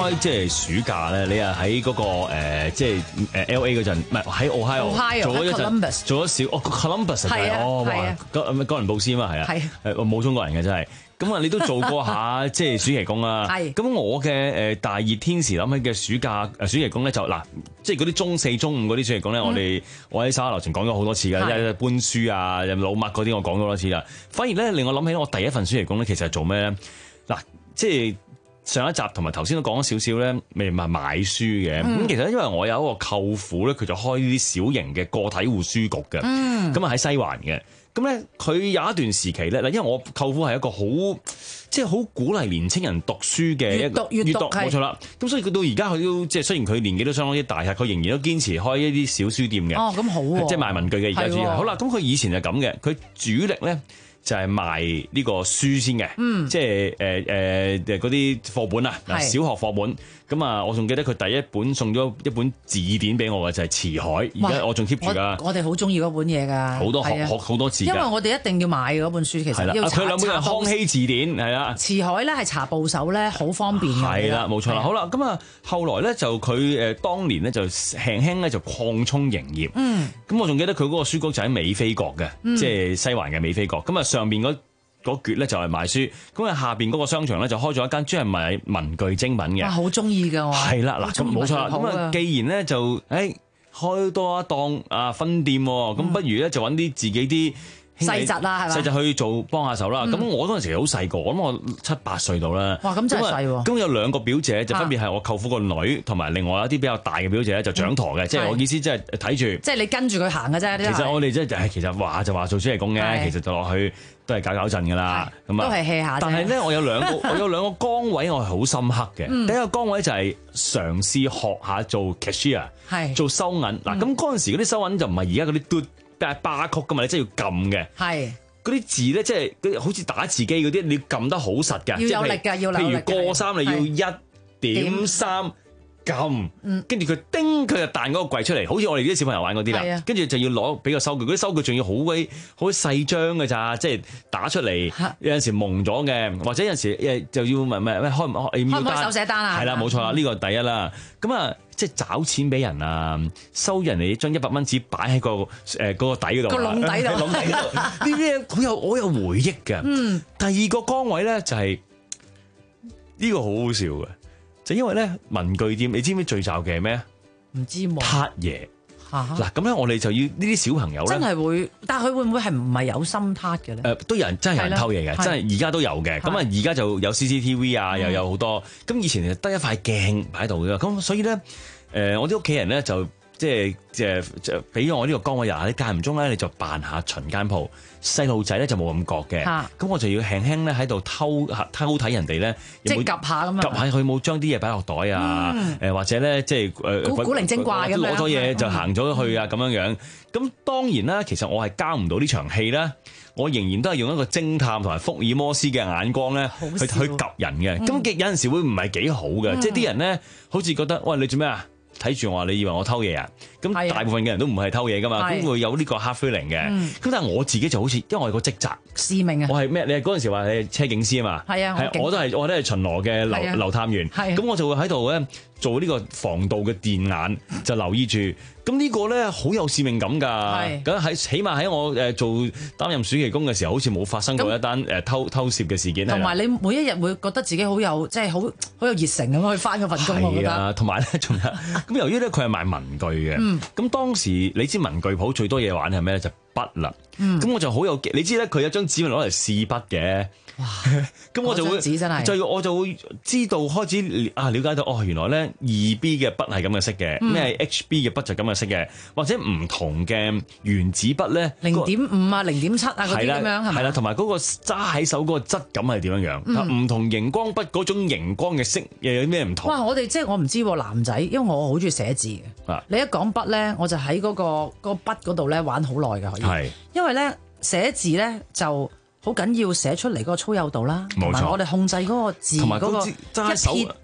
開即係暑假咧，你啊喺嗰個誒即係誒 L A 嗰陣，唔係喺 Ohio 做咗一陣，做咗少哦 Columbus 係哦哇，哥哥倫布斯嘛係啊，誒冇中國人嘅真係。咁啊，你都做過下即係暑期工啦。係。咁我嘅誒大熱天時諗起嘅暑假誒暑期工咧，就嗱，即係嗰啲中四、中五嗰啲暑期工咧，我哋我喺沙樓前講咗好多次㗎，即係搬書啊、老麥嗰啲，我講咗好多次啦。反而咧令我諗起我第一份暑期工咧，其實係做咩咧？嗱，即係上一集同埋頭先都講咗少少咧，未咪買書嘅。咁、嗯、其實因為我有一個舅父咧，佢就開呢啲小型嘅個體戶書局嘅。嗯。咁啊喺西環嘅。咁咧，佢有一段時期咧，嗱，因為我舅父係一個好，即係好鼓勵年青人讀書嘅一個閱讀，冇錯啦。咁所以佢到而家佢都即係雖然佢年紀都相當之大，佢仍然都堅持開一啲小書店嘅。哦，咁好喎，即係賣文具嘅而家主要。好啦，咁佢以前就咁嘅，佢主力咧就係賣呢個書先嘅，嗯、即係誒誒誒嗰啲課本啊，小學課本。咁啊，我仲記得佢第一本送咗一本字典俾我嘅就係辭海，而家我仲 keep 住㗎。我哋好中意嗰本嘢㗎，好多學學好多字。因為我哋一定要買嗰本書，其實要查。佢兩本係康熙字典，係啦。辭海咧係查部首咧，好方便嘅。係啦，冇錯啦。好啦，咁啊，後來咧就佢誒當年咧就輕輕咧就擴充營業。嗯。咁我仲記得佢嗰個書局就喺美菲閣嘅，即係西環嘅美菲閣。咁啊，上邊嗰嗰橛咧就係賣書，咁啊下邊嗰個商場咧就開咗一間專係賣文具精品嘅。哇，好中意㗎我。係啦，嗱，咁冇錯啦。咁啊，既然咧就誒、欸、開多一檔啊分店，咁、嗯、不如咧就揾啲自己啲細侄啦，係嘛？細侄去做幫下手啦。咁、嗯、我嗰陣時好細個，咁我七八歲到啦。哇，咁真係細喎。咁有兩個表姐就分別係我舅父個女，同埋另外一啲比較大嘅表姐咧就掌舵嘅，即係我意思即係睇住。即係你跟住佢行嘅啫。其實我哋即係誒，其實話就話做暑期工嘅，其實就落去。都係搞搞震㗎啦，咁啊，都係 hea 下。但係咧，我有兩個，我有兩個崗位，我係好深刻嘅。嗯、第一個崗位就係嘗試學下做 cashier， 係做收銀。嗱、嗯，咁嗰陣時嗰啲收銀就唔係而家嗰啲嘟巴曲㗎嘛，你真係要撳嘅。係嗰啲字咧，即係好似打字機嗰啲，你要撳得好實㗎。要有力㗎，要有力。譬如過三，你要一點三。撳，跟住佢叮，佢就彈嗰個櫃出嚟，好似我哋啲小朋友玩嗰啲啦。跟住就要攞俾個收據，嗰啲收據仲要好鬼好細張㗎咋，即係打出嚟有陣時蒙咗嘅，或者有陣時誒就要問咩咩開唔開？開唔開手寫單啊？係啦，冇錯啦，呢個第一啦。咁啊，即係找錢俾人啊，收人哋將一百蚊紙擺喺個誒嗰個底嗰度，個籠底度，籠底度。呢啲好有好有回憶嘅。嗯，第二個崗位咧就係呢個好好笑嘅。就因為咧文具店，你知唔知最罩嘅係咩啊？唔知喎。撻嘢嗱，咁咧我哋就要呢啲小朋友咧，真係會，但係佢會唔會係唔係有心撻嘅咧？誒、呃，都有人真係有人偷嘢嘅，真係而家都有嘅。咁啊，而家就有 C C T V 啊，又有好多。咁以前就得一塊鏡擺喺度嘅，咁所以咧，誒、呃，我啲屋企人咧就即係即係即係俾咗我呢個崗位，又你間唔中咧，你就扮下巡間鋪。細路仔咧就冇咁覺嘅，咁我就要輕輕咧喺度偷偷睇人哋咧，即係 𥄫 下咁樣，𥄫 下佢冇將啲嘢擺落袋啊，誒、嗯、或者咧即係誒古古靈精怪咁樣攞咗嘢就行咗去啊咁樣樣。咁當然啦，其實我係交唔到呢場戲啦，我仍然都係用一個偵探同埋福爾摩斯嘅眼光咧去去 𥄫 人嘅。咁、嗯、有陣時會唔係幾好嘅，嗯、即係啲人咧好似覺得喂，你做咩啊？睇住我話，你以為我偷嘢啊？咁大部分嘅人都唔係偷嘢噶嘛，咁會有呢個 hard feeling 嘅。咁、嗯、但係我自己就好似，因為我係個職責使命啊。我係咩？你係嗰陣時話你係車警司啊嘛？係啊，我都係，我都係巡邏嘅流流探員。咁我就會喺度咧做呢個防盜嘅電眼，就留意住。咁呢個咧好有使命感㗎。咁喺起碼喺我誒做擔任暑期工嘅時候，好似冇發生過一單誒偷偷攝嘅事件。同埋你每一日會覺得自己好有即係好好有熱誠咁去翻嗰份工。我覺得。係啊，同埋咧仲有咁由於咧佢係賣文具嘅，咁、嗯、當時你知文具鋪最多嘢玩係咩咧？就筆啦。咁、嗯、我就好有你知咧，佢有張紙攞嚟試筆嘅。哇！咁我就會就我就會知道開始啊了解到哦，原來咧二 B 嘅筆係咁嘅色嘅，咩、嗯、H B 嘅筆就咁嘅色嘅，或者唔同嘅原子筆咧零點五啊、零點七啊嗰啲咁樣係咪？係啦，同埋嗰個揸喺手嗰個質感係點樣樣？唔、嗯、同熒光筆嗰種熒光嘅色又有咩唔同？哇！我哋即係我唔知男仔，因為我好中意寫字嘅。啊、你一講筆咧，我就喺嗰、嗰個嗰、嗰個筆嗰度咧玩好耐㗎，可以。係因為咧寫字咧就。好緊要寫出嚟嗰個粗幼度啦，同埋我哋控制嗰個字嗰個一撇，即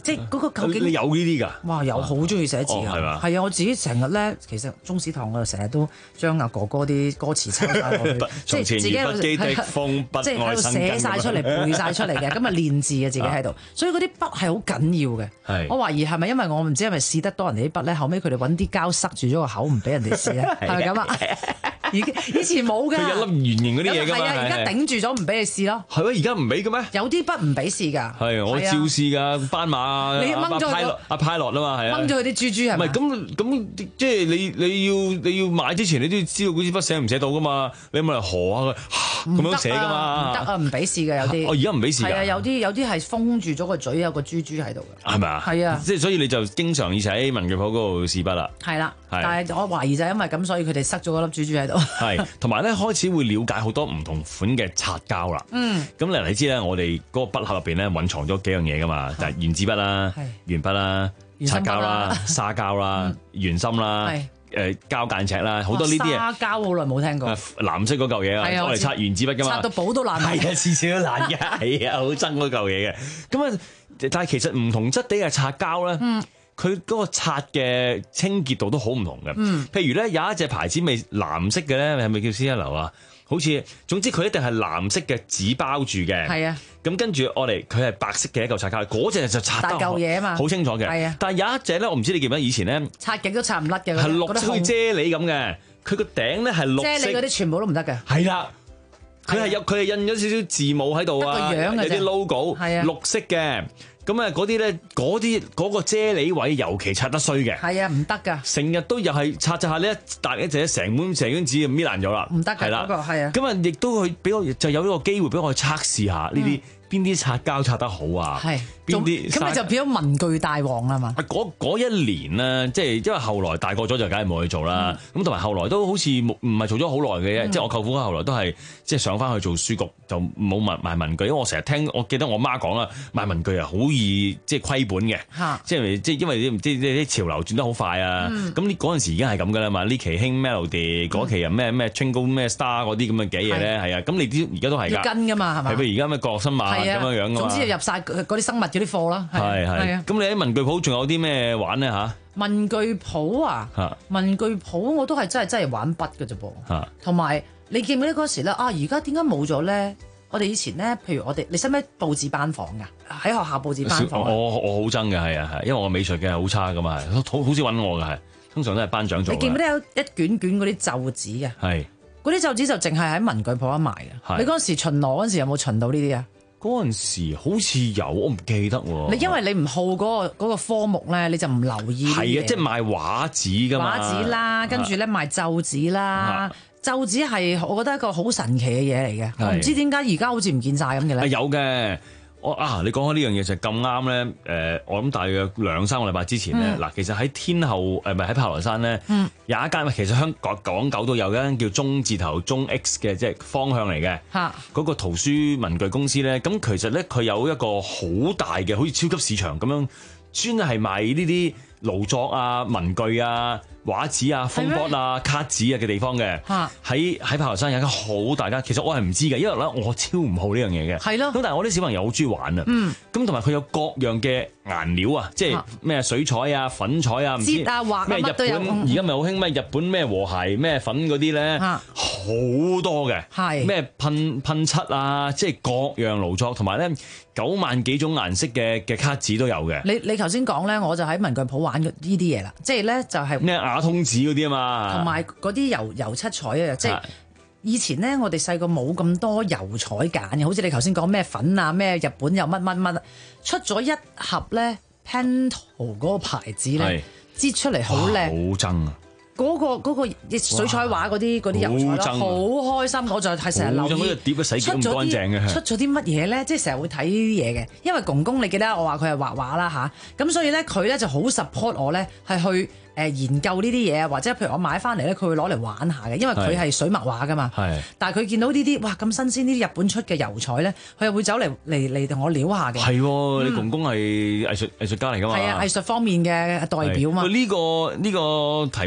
即係嗰個究竟你有呢啲㗎？ 哇！有好中意寫字㗎， 係嘛？ 係啊，我自己成日咧，其實中史堂我就成日都將阿哥哥啲歌詞抄晒落去，即係自己喺度即係喺度寫晒出嚟，背晒出嚟嘅，咁啊練字嘅自己喺度，所以嗰啲筆係好緊要嘅。我懷疑係咪因為我唔知係咪試得多人哋啲筆咧，後尾佢哋揾啲膠塞住咗個口，唔俾人哋試咧，係咪咁啊？以以前冇㗎， 佢有粒圓形嗰啲嘢㗎嘛， 係啊，而家頂住咗唔俾你試咯。 係咩？而家唔俾嘅咩？ 有啲筆唔俾試㗎。 係我照試㗎，斑馬你掹咗佢阿派落啊嘛，係啊， 掹咗佢啲珠珠係咪？ 唔係咁咁，即係你你要你要買之前，你都要知道嗰支筆寫唔寫到㗎嘛？你咪嚟河下佢咁樣寫㗎嘛？ 唔得啊，唔俾試㗎有啲。 我而家唔俾試㗎。 係啊，有啲有啲係封住咗個嘴，有個珠珠喺度㗎。 係咪啊？ 係啊， 即係所以你就經常要喺文具鋪嗰度試筆啦。 係啦，但係我懷疑就係因為咁，所以佢哋塞咗嗰粒珠珠喺度。 係，同埋咧開始會了解好多唔同款嘅擦膠啦。嗯，咁嚟你知咧，我哋嗰個筆盒入邊咧蘊藏咗幾樣嘢㗎嘛，就係原子筆啦、鉛筆啦、擦膠啦、沙膠啦、圓心啦、誒膠間尺啦，好多呢啲嘢。 沙膠好耐冇聽過。 藍色嗰嚿嘢啊，我嚟擦原子筆㗎嘛， 擦到簿都爛。 係啊，次次都爛㗎，係啊，好憎嗰嚿嘢嘅。咁啊，但係其實唔同質地嘅擦膠咧。嗯佢嗰個擦嘅清潔度都好唔同嘅，嗯、譬如咧有一隻牌子咪藍色嘅咧，係咪叫 C 一流啊？好似總之佢一定係藍色嘅紙包住嘅，係啊。咁跟住我哋佢係白色嘅一嚿擦膠，嗰隻就擦得大嚿嘢啊嘛，好清楚嘅。係啊。但係有一隻咧，我唔知你記唔記得以前咧， 擦極都擦唔甩嘅， 係綠色好似啫喱咁嘅，佢個頂咧係綠色。 啫喱嗰啲全部都唔得嘅。 係啦。佢係有佢係印咗少少字母喺度啊，有啲 logo，綠色嘅。咁啊，嗰啲咧，嗰啲嗰個啫喱位尤其擦得衰嘅，係啊，唔得噶，成日都又係擦擦下呢一笪一隻成本成張紙搣爛咗啦，唔得嘅，係啦，嗰個係啊，咁啊，亦都去俾我就有呢個機會俾我去測試下呢啲邊啲擦膠擦得好啊，係邊啲，咁你就變咗文具大王啦嘛。嗰嗰一年咧，即係因為後來大個咗就梗係冇去做啦，咁同埋後來都好似唔係做咗好耐嘅啫，即係我舅父後來都係即係上翻去做書局就冇賣賣文具，因為我成日聽我記得我媽講啦，賣文具啊好易即係虧本嘅，即係即係因為啲即係啲潮流轉得好快啊，咁呢嗰陣時已經係咁噶啦嘛，呢期興 Melody，嗰期又咩咩 Twinkle 咩 Star 嗰啲咁嘅嘅嘢咧，係啊，咁你啲而家都係要跟噶嘛係咪？係咪而家咩國樂新碼咁樣樣噶嘛？總之就入晒嗰啲生物嗰啲貨啦。係係啊，咁你喺文具鋪仲有啲咩玩咧嚇？文具鋪啊，文具鋪我都係真係真係玩筆嘅啫噃，同埋你記唔記得嗰時咧啊？而家點解冇咗咧？我哋以前咧，譬如我哋，你使唔使佈置班房㗎？喺學校佈置班房。我我好憎嘅，係啊係，因為我美術嘅係好差㗎嘛，好好少揾我嘅係，通常都係班長做。你記唔記得有一卷卷嗰啲皺紙啊？係。嗰啲皺紙就淨係喺文具鋪一賣嘅。你嗰陣時巡邏嗰陣時有冇巡到呢啲啊？嗰陣時好似有，我唔記得喎。你因為你唔好嗰個嗰個科目咧，你就唔留意。係啊，即係賣畫紙㗎嘛。畫紙啦，跟住咧賣皺紙啦。皺紙係我覺得一個好神奇嘅嘢嚟嘅，我唔知點解而家好似唔見晒咁嘅咧。有嘅，我啊，你講開呢樣嘢就咁啱咧。誒，我諗大約兩三個禮拜之前咧，嗱、嗯，其實喺天后誒，唔係喺炮台山咧，嗯、有一間，其實香港港九都有一間叫中字頭中 X 嘅，即係方向嚟嘅。嚇、啊，嗰個圖書文具公司咧，咁其實咧佢有一個好大嘅，好似超級市場咁樣，專係賣呢啲勞作啊、文具啊、畫紙啊、風波啊、嗎卡紙啊嘅地方嘅，喺喺炮台山有一間好大間，其實我係唔知嘅，因為咧我超唔好呢樣嘢嘅，係咯。咁但係我啲小朋友好中意玩啊，咁同埋佢有各樣嘅顏料啊，即係咩水彩啊、粉彩啊，唔知咩日本而家咪好興咩日本咩和諧咩粉嗰啲咧，好多嘅，咩噴噴漆啊，即係各樣勞作，同埋咧九萬幾種顏色嘅嘅卡紙都有嘅。你你頭先講咧，我就喺文具鋪玩呢啲嘢啦，即係咧就係咩亞通紙嗰啲啊嘛，同埋嗰啲油油漆彩啊，即係以前咧我哋細個冇咁多油彩揀嘅，好似你頭先講咩粉啊，咩日本有乜乜乜，出咗一盒咧 Pentel 嗰個牌子咧，擠出嚟好靚，好憎啊！嗰個嗰個水彩畫嗰啲嗰啲油彩好開心，我就係成日留意。碟嘅洗咁乾淨嘅，出咗啲乜嘢咧？即係成日會睇呢啲嘢嘅，因為公公你記得我話佢係畫畫啦吓，咁所以咧佢咧就好 support 我咧係去誒研究呢啲嘢啊，或者譬如我買翻嚟咧，佢會攞嚟玩下嘅，因為佢係水墨畫噶嘛。係。但係佢見到呢啲哇咁新鮮呢啲日本出嘅油彩咧，佢又會走嚟嚟嚟同我撩下嘅。係喎，你公公係藝術藝術家嚟噶嘛？係啊，藝術方面嘅代表嘛。呢個呢個題目似乎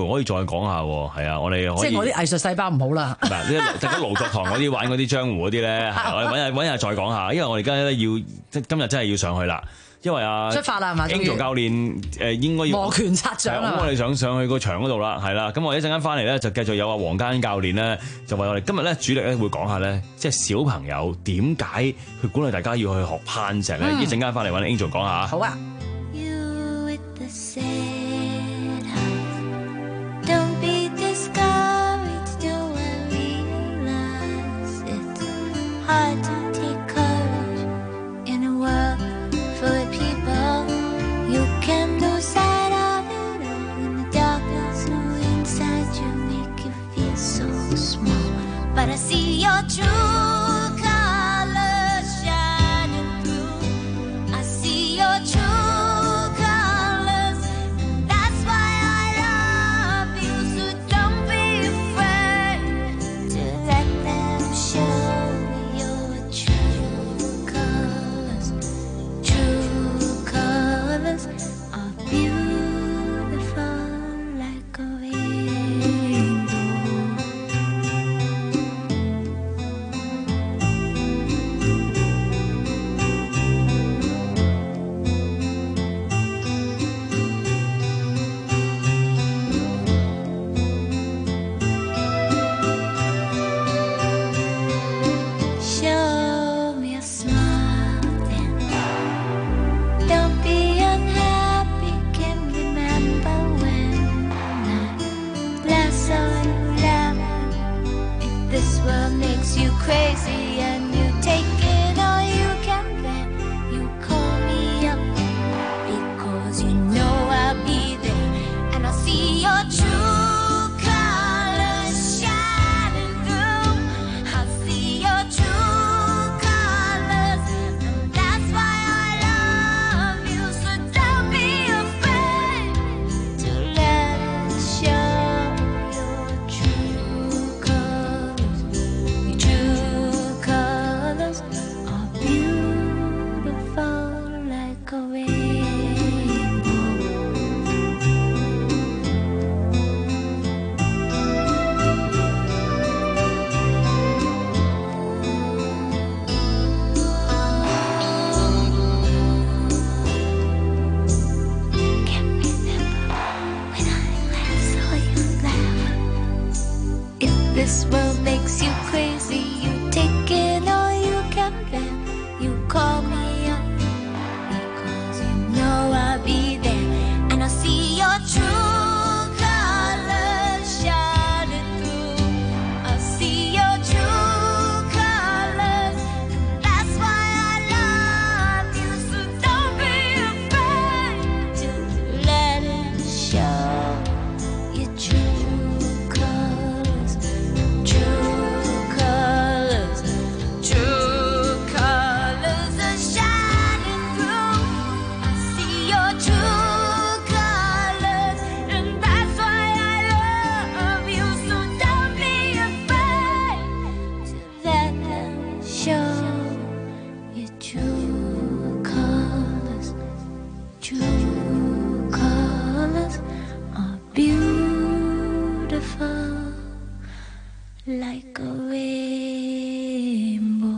乎可以再講下喎。係啊，我哋可以即係我啲藝術細胞唔好啦。 嗱，呢大家勞作堂嗰啲玩嗰啲江湖嗰啲咧，我哋揾日揾日再講下，因為我哋而家咧要即今日真係要上去啦。因為啊， 出發啦係嘛 Angel 教練誒應該要摩拳擦掌啦。 咁我哋想上去個場嗰度啦，係啦。咁我一陣間翻嚟咧就繼續有阿黃家欣教練咧，就為我哋今日咧主力咧會講下咧，即係小朋友點解去鼓勵大家要去學攀石咧？一陣間翻嚟揾 Angel 講下。 好啊。 But I see your true colors shining through. I see your true colors, and that's why I love you. So don't be afraid to let them show your true colors. True colors are beautiful like a rainbow. This world makes you crazy. You take it all you can bear. You call me up because you know I'll be there, and I see your true colors shining through. I see your true colors, and that's why I love you. So don't be afraid to let it show your true colors. True colors, true colors are shining through. I see your true colors, and that's why I love you. So don't be afraid to let them show your true colors. True colors are beautiful like a rainbow.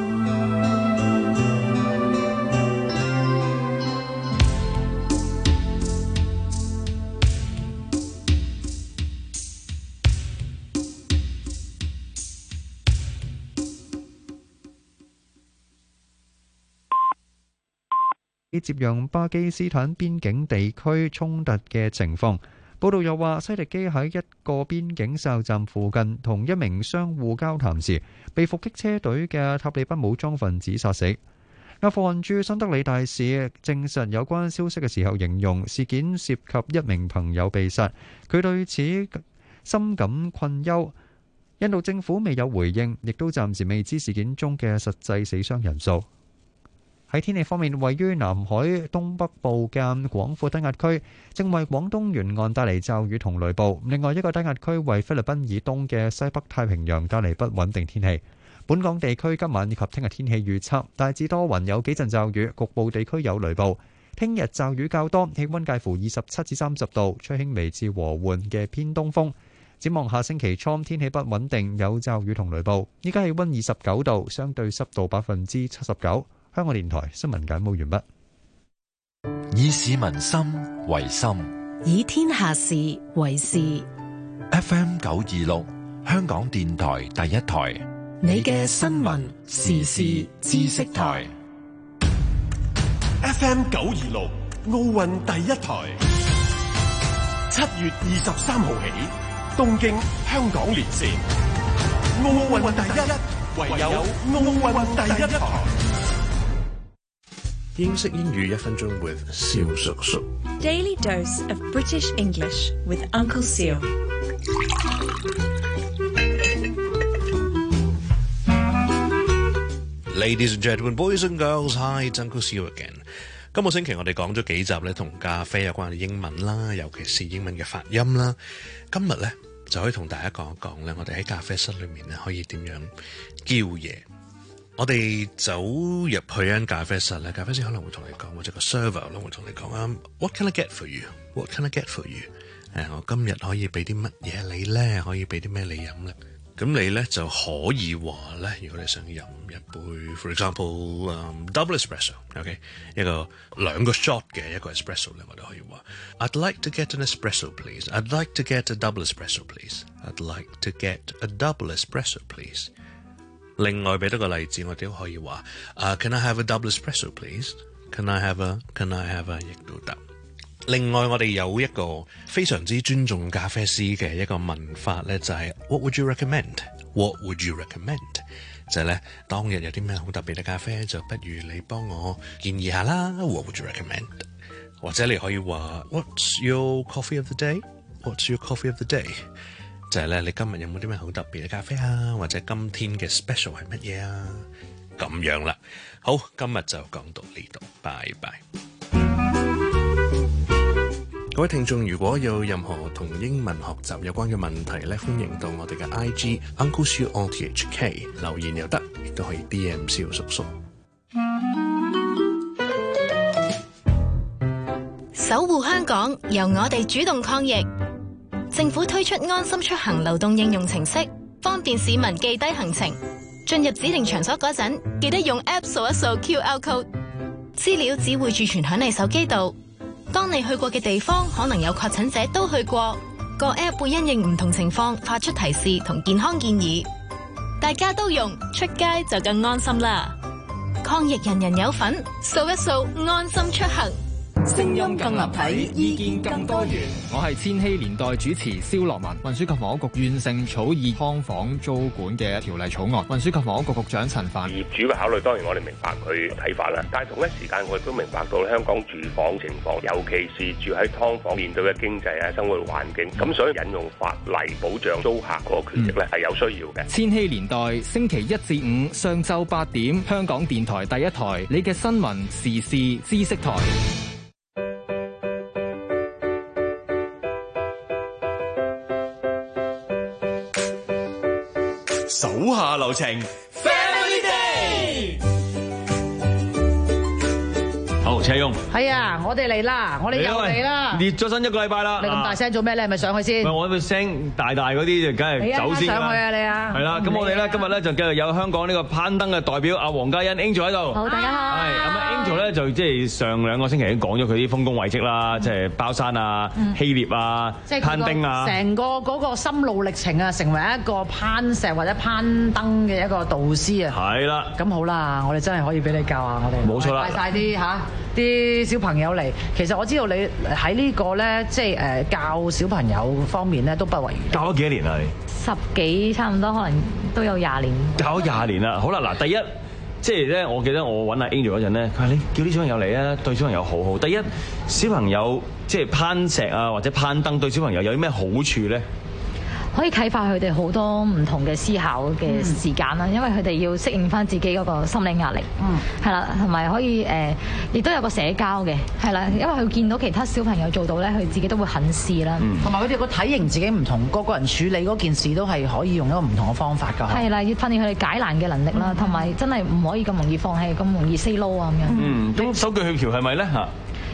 接壤巴基斯坦邊境地區衝突嘅情況。報道又話，西迪基喺一個邊境哨站附近同一名商戶交談時，被伏擊車隊嘅塔利班武裝分子殺死。阿富汗駐新德里大使證實有關消息嘅時候，形容事件涉及一名朋友被殺，佢對此深感困憂。印度政府未有回應，亦都暫時未知事件中嘅實際死傷人數。喺天氣方面，位於南海東北部嘅廣闊低壓區正為廣東沿岸帶嚟驟雨同雷暴。另外一個低壓區為菲律賓以東嘅西北太平洋帶嚟不穩定天氣。本港地區今晚以及聽日天氣預測大致多雲，有幾陣驟雨，局部地區有雷暴。 聽日驟雨較多，氣溫介乎二十七至三十度，吹輕微至和緩嘅偏東風。展望下星期初，天氣不穩定，有驟雨同雷暴。依家氣溫二十九度，相對濕度百分之七十九。香港電台新聞簡報完畢。 以市民心為心， 以天下事為事。 F M 九二六，香港電台第一台， 你嘅新聞時事知識台。 F M 九二六，奧運第一台。七月二十三號起，東京香港連線，奧運第一，唯有奧運第一台。 英式英語一分鐘 with 蕭叔叔。 Daily dose of British English with Uncle Seal。 Ladies and gentlemen, boys and girls, hi, it's Uncle Seal again。今個星期我哋講咗幾集咧，同咖啡有關嘅英文啦，尤其是英文嘅發音啦。今日咧就可以同大家講一講咧，我哋喺咖啡室裏面咧可以點樣叫嘢。我哋走入去間咖啡室咧，咖啡師可能會同你講，或者個 server 咧會同你講啊 ，What can I get for you? What can I get for you? 誒，我今日可以俾啲乜嘢你咧？可以俾啲咩你飲咧？咁你咧就可以話咧，如果你想飲一杯 ，for example，um, double espresso，OK，、okay? 一個兩個 shot 嘅一個 espresso 咧，我哋可以話 ，I'd like to get an espresso, please. I'd like to get a double espresso, please. I'd like to get a double espresso, please. 另外俾多個例子，我哋都可以話，啊、uh, ，Can I have a double espresso, please? Can I have a? Can I have a? 亦都得。另外，我哋有一個非常之尊重咖啡師嘅一個問法咧，就係、是、What would you recommend? What would you recommend? 就係咧，當日有啲咩好特別嘅咖啡，就不如你幫我建議下啦。What would you recommend? 或者你可以話 What's your coffee of the day? What's your coffee of the day? 就係咧，你今日有冇啲咩好特別嘅咖啡啊？或者今天嘅 special 係乜嘢啊？咁樣啦。好，今日就講到呢度，拜拜。各位聽眾，如果有任何同英文學習有關嘅問題咧，歡迎到我哋嘅 I G Uncle Siu O T H K 留言又得，亦都可以 D M 蕭叔叔。 守護香港，由我哋主動抗疫。政府推出安心出行流動應用程式，方便市民記低行程。進入指定場所嗰陣，記得用 App 掃一掃 Q R code， 資料只會儲存響你手機度。當你去過嘅地方可能有確診者都去過，個 App 會因應唔同情況發出提示同健康建議。大家都用，出街就更安心啦！抗疫人人有份，掃一掃安心出行。 聲音更立體，意見更多元。我係千禧年代主持蕭樂文。運輸及房屋局完成草擬劏房租管嘅條例草案。運輸及房屋局局長陳帆。 業主嘅考慮當然我哋明白佢睇法啦，但係同一時間我亦都明白到香港住房情況，尤其是住喺劏房面對嘅經濟啊、生活環境，咁所以引用法例保障租客嗰個權益咧係有需要嘅。 千禧年代星期一至五上晝八點，香港電台第一台，你嘅新聞時事知識台。 手下留情 ，Family Day。好，車翁。 係啊，我哋嚟啦，我哋又嚟啦。 列咗身一個禮拜啦。 你咁大聲做咩咧？係咪上去先？ 唔係，我個聲大大嗰啲就梗係走先啦。 上去啊，你啊。 係啦，咁我哋咧今日咧就繼續有香港呢個攀登嘅代表阿黃嘉欣 Angel 喺度。 好，大家好。 係咁啊 ，Angel 咧就即係上兩個星期已經講咗佢啲豐功偉績啦，即係包山啊、希臘啊、攀登啊， 成個嗰個心路歷程啊，成為一個攀石或者攀登嘅一個導師啊。 係啦。 咁好啦，我哋真係可以俾你教下我哋。 冇錯啦。 帶曬啲嚇啲小朋友嚟。其實我知道你喺呢個咧，即係誒教小朋友方面咧都不遺餘力。 教咗幾多年啊？你十幾差唔多，可能都有廿年。 教咗廿年啦。好啦，嗱，第一即係咧，我記得我揾阿 Angel 嗰陣咧，佢話你叫啲小朋友嚟啊，對小朋友好好。第一，小朋友即係攀石啊或者攀登對小朋友有啲咩好處咧？ 可以啟發佢哋好多唔同嘅思考嘅時間啦，嗯、因為佢哋要適應翻自己嗰個心理壓力，係啦、嗯，同埋可以誒，亦、呃、都有個社交嘅，係啦，因為佢見到其他小朋友做到咧，佢自己都會肯試啦。 同埋佢哋個體型自己唔同，個個人處理嗰件事都係可以用一個唔同嘅方法㗎。 係啦，要訓練佢哋解難嘅能力啦，同埋、嗯、真係唔可以咁容易放棄，咁容易 say no 啊咁樣。 嗯，咁手腳協調係咪咧嚇？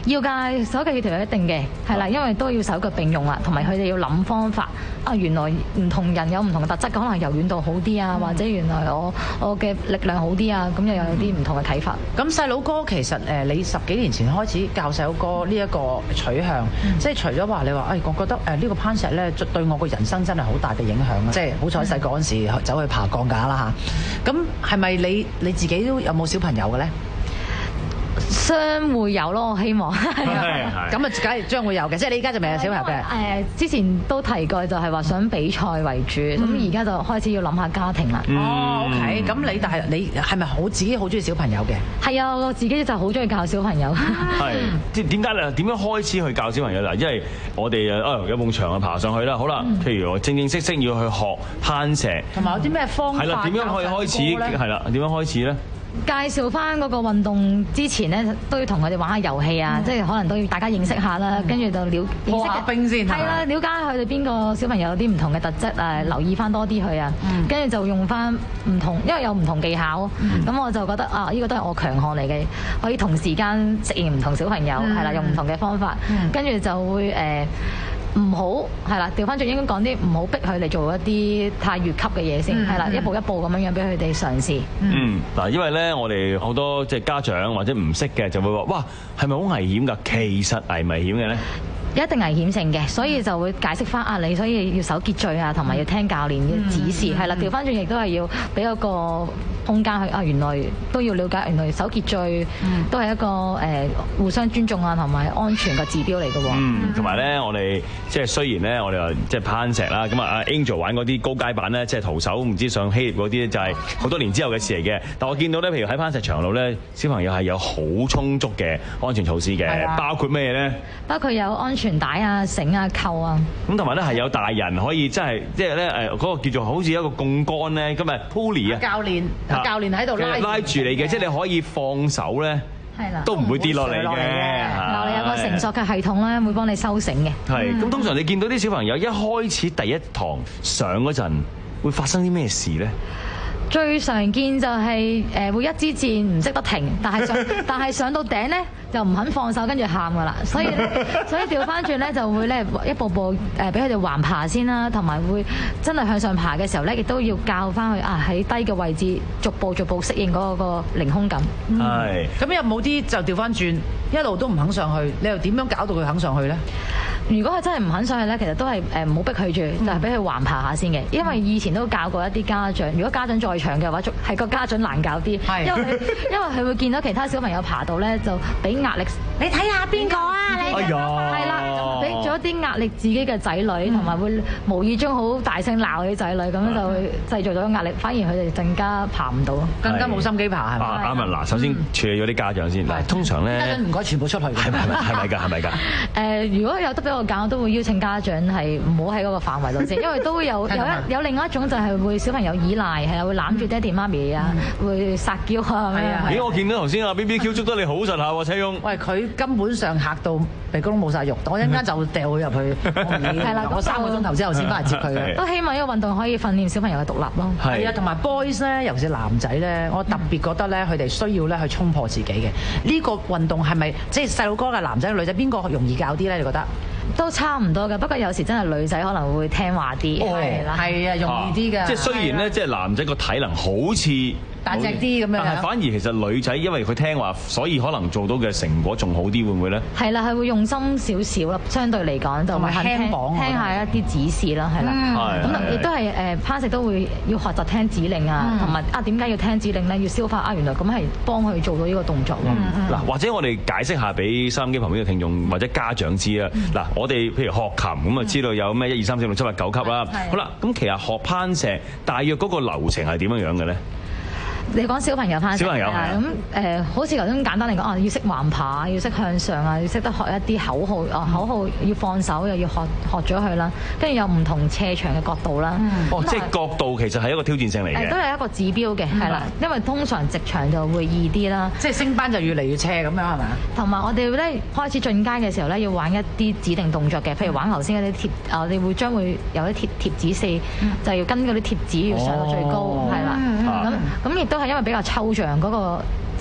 要㗎，手腳協調一定嘅，係啦，因為都要手腳並用啦，同埋佢哋要諗方法。啊，原來唔同人有唔同嘅特質，可能柔軟度好啲啊，或者原來我我嘅力量好啲啊，咁又有啲唔同嘅睇法。 咁細佬哥其實誒，你十幾年前開始教細佬哥呢一個取向，嗯、即係除咗話你話，誒、哎，我覺得誒呢個攀石咧對我個人生真係好大嘅影響啊！即係好彩細個嗰陣時走去爬鋼架啦嚇。咁係咪你你自己都有冇小朋友嘅咧？ 將會有咯，我希望。咁啊，梗係將會有嘅，即係你而家就未有小朋友嘅。 誒，之前都提過，就係話想比賽為主，咁而家就開始要諗下家庭啦。 哦 ，OK，咁你但係你係咪好自己好中意小朋友嘅？ 係啊，我自己就好中意教小朋友。 係，即係點解咧？點樣開始去教小朋友嗱？因為我哋誒有埲牆啊，爬上去啦。好啦，譬如我正正式式要去學攀石， 同埋有啲咩方法？ 係啦，點樣可以開始？係啦，點樣開始咧？ 介紹翻嗰個運動之前咧，都要同佢哋玩下遊戲啊，嗯、即係可能都要大家認識下啦，跟住、嗯、就了破下冰先。 係啦，了解佢哋邊個小朋友有啲唔同嘅特質啊，留意翻多啲佢啊，跟住、嗯、就用翻唔同，因為有唔同技巧，咁、嗯、我就覺得啊，呢、呢個都係我強項嚟嘅，可以同時間適應唔同小朋友，係啦、嗯，用唔同嘅方法，跟住、嗯、就會誒。呃唔好係啦，調翻轉應該講啲唔好逼佢哋做一啲太越級嘅嘢先，係啦、嗯，一步一步咁樣樣俾佢哋嘗試。 嗯，嗱，因為咧我哋好多即係家長或者唔識嘅就會話：哇，係咪好危險㗎？其實危唔危險嘅咧？ 一定危險性嘅，所以就會解釋翻啊你，所以要守秩序啊，同埋要聽教練嘅指示，係啦、嗯。調翻轉亦都係要俾一個空間去啊，原來都要了解，原來守秩序都係一個誒、呃、互相尊重啊，同埋安全嘅指標嚟嘅喎。 嗯，同埋咧，我哋即係雖然咧，我哋話即係攀石啦，咁啊，阿 Angel 玩嗰啲高階版咧，即係徒手唔知上希臘嗰啲咧，就係好多年之後嘅事嚟嘅。但我見到咧，譬如喺攀石場路咧，小朋友係有好充足嘅安全措施嘅，的包括咩咧？ 包括有安全帶啊、繩啊、扣啊。咁同埋咧係有大人可以真係即係咧誒嗰個叫做好似一個槓桿咧，今日 pulley 啊， 教練教練喺度拉拉住你嘅，即係你可以放手咧，都唔會跌落嚟嘅。 嗱，你有個繩索嘅系統咧，會幫你收繩嘅。 係咁，通常你見到啲小朋友一開始第一堂上嗰陣，會發生啲咩事咧？ 最常見就係誒會一支箭唔識得停，但係上但係上到頂咧就唔肯放手，跟住喊噶啦。所以所以調翻轉咧就會咧一步步誒俾佢哋橫爬先啦，同埋會真係向上爬嘅時候咧，亦都要教翻佢啊喺低嘅位置逐步逐步適應嗰個凌空感。 係咁、嗯、有冇啲就調翻轉一路都唔肯上去？你又點樣搞到佢肯上去咧？ 如果佢真係唔肯上去咧，其實都係誒唔好逼佢住，就係俾佢橫爬下先嘅。因為以前都教過一啲家長，如果家長在場嘅話，係個家長難搞啲，因為因為佢會見到其他小朋友爬到咧，就俾壓力。你睇下邊個啊？你係啦，俾咗啲壓力自己嘅仔女，同埋會無意中好大聲鬧啲仔女，咁樣就會製造咗壓力，反而佢哋更加爬唔到，更加冇心機爬係咪？ 啱啊！嗱，首先處理咗啲家長先。嗱，通常咧， 家長唔該全部出去。 係咪係咪係咪㗎？係咪㗎？ 誒，如果有得俾我教，我都會邀請家長係唔好喺嗰個範圍度先，因為都會有有一有另外一種就係會小朋友依賴，係啊，會攬住爹哋媽咪啊，會撒嬌啊咁樣。 咦！我見到頭先阿 B B Q 捉得你好實下喎，車勇。 喂，佢根本上嚇到鼻哥窿冇晒肉，我一陣間就掉佢入去。係啦，我三個鐘頭之後先翻嚟接佢嘅。 都希望呢個運動可以訓練小朋友嘅獨立咯。 係啊，同埋 boys 咧，尤其是男仔咧，我特別覺得咧，佢哋需要咧去衝破自己嘅呢個運動係咪即係細路哥嘅男仔女仔邊個容易教啲咧？你覺得？ 都差唔多嘅，不過有時真係女仔可能會聽話啲，係啦， 係啊，容易啲嘅。 即係雖然咧，即係男仔個體能好似大隻啲咁樣， 但係反而其實女仔因為佢聽話，所以可能做到嘅成果仲好啲，會唔會咧？ 係啦，係會用心少少啦，相對嚟講就會聽聽下一啲指示啦，係啦。咁亦都係誒攀石都會要學習聽指令啊，同埋啊點解要聽指令咧？要消化啊，原來咁係幫佢做到呢個動作喎。 嗱，或者我哋解釋下俾收音機旁邊嘅聽眾或者家長知啦。嗱，我哋譬如學琴咁啊，知道有咩一二三四五六七八九級啦。好啦，咁其實學攀石大約嗰個流程係點樣樣嘅咧？ 你講小朋友攀石， 小朋友啊，咁誒，好似頭先簡單嚟講啊，要識橫爬，要識向上啊，要識得學一啲口號啊，口號要放手，又要學學咗佢啦，跟住有唔同斜牆嘅角度啦。 哦，即係角度其實係一個挑戰性嚟嘅。 都係一個指標嘅，係啦，因為通常直牆就會易啲啦， 即係升班就越嚟越斜咁樣係咪啊？ 同埋我哋咧開始進階嘅時候咧，要玩一啲指定動作嘅，譬如玩頭先嗰啲貼，我哋會將會有啲貼貼紙四，就要跟嗰啲貼紙要上到最高，係啦，咁咁亦都係因為比較抽象嗰個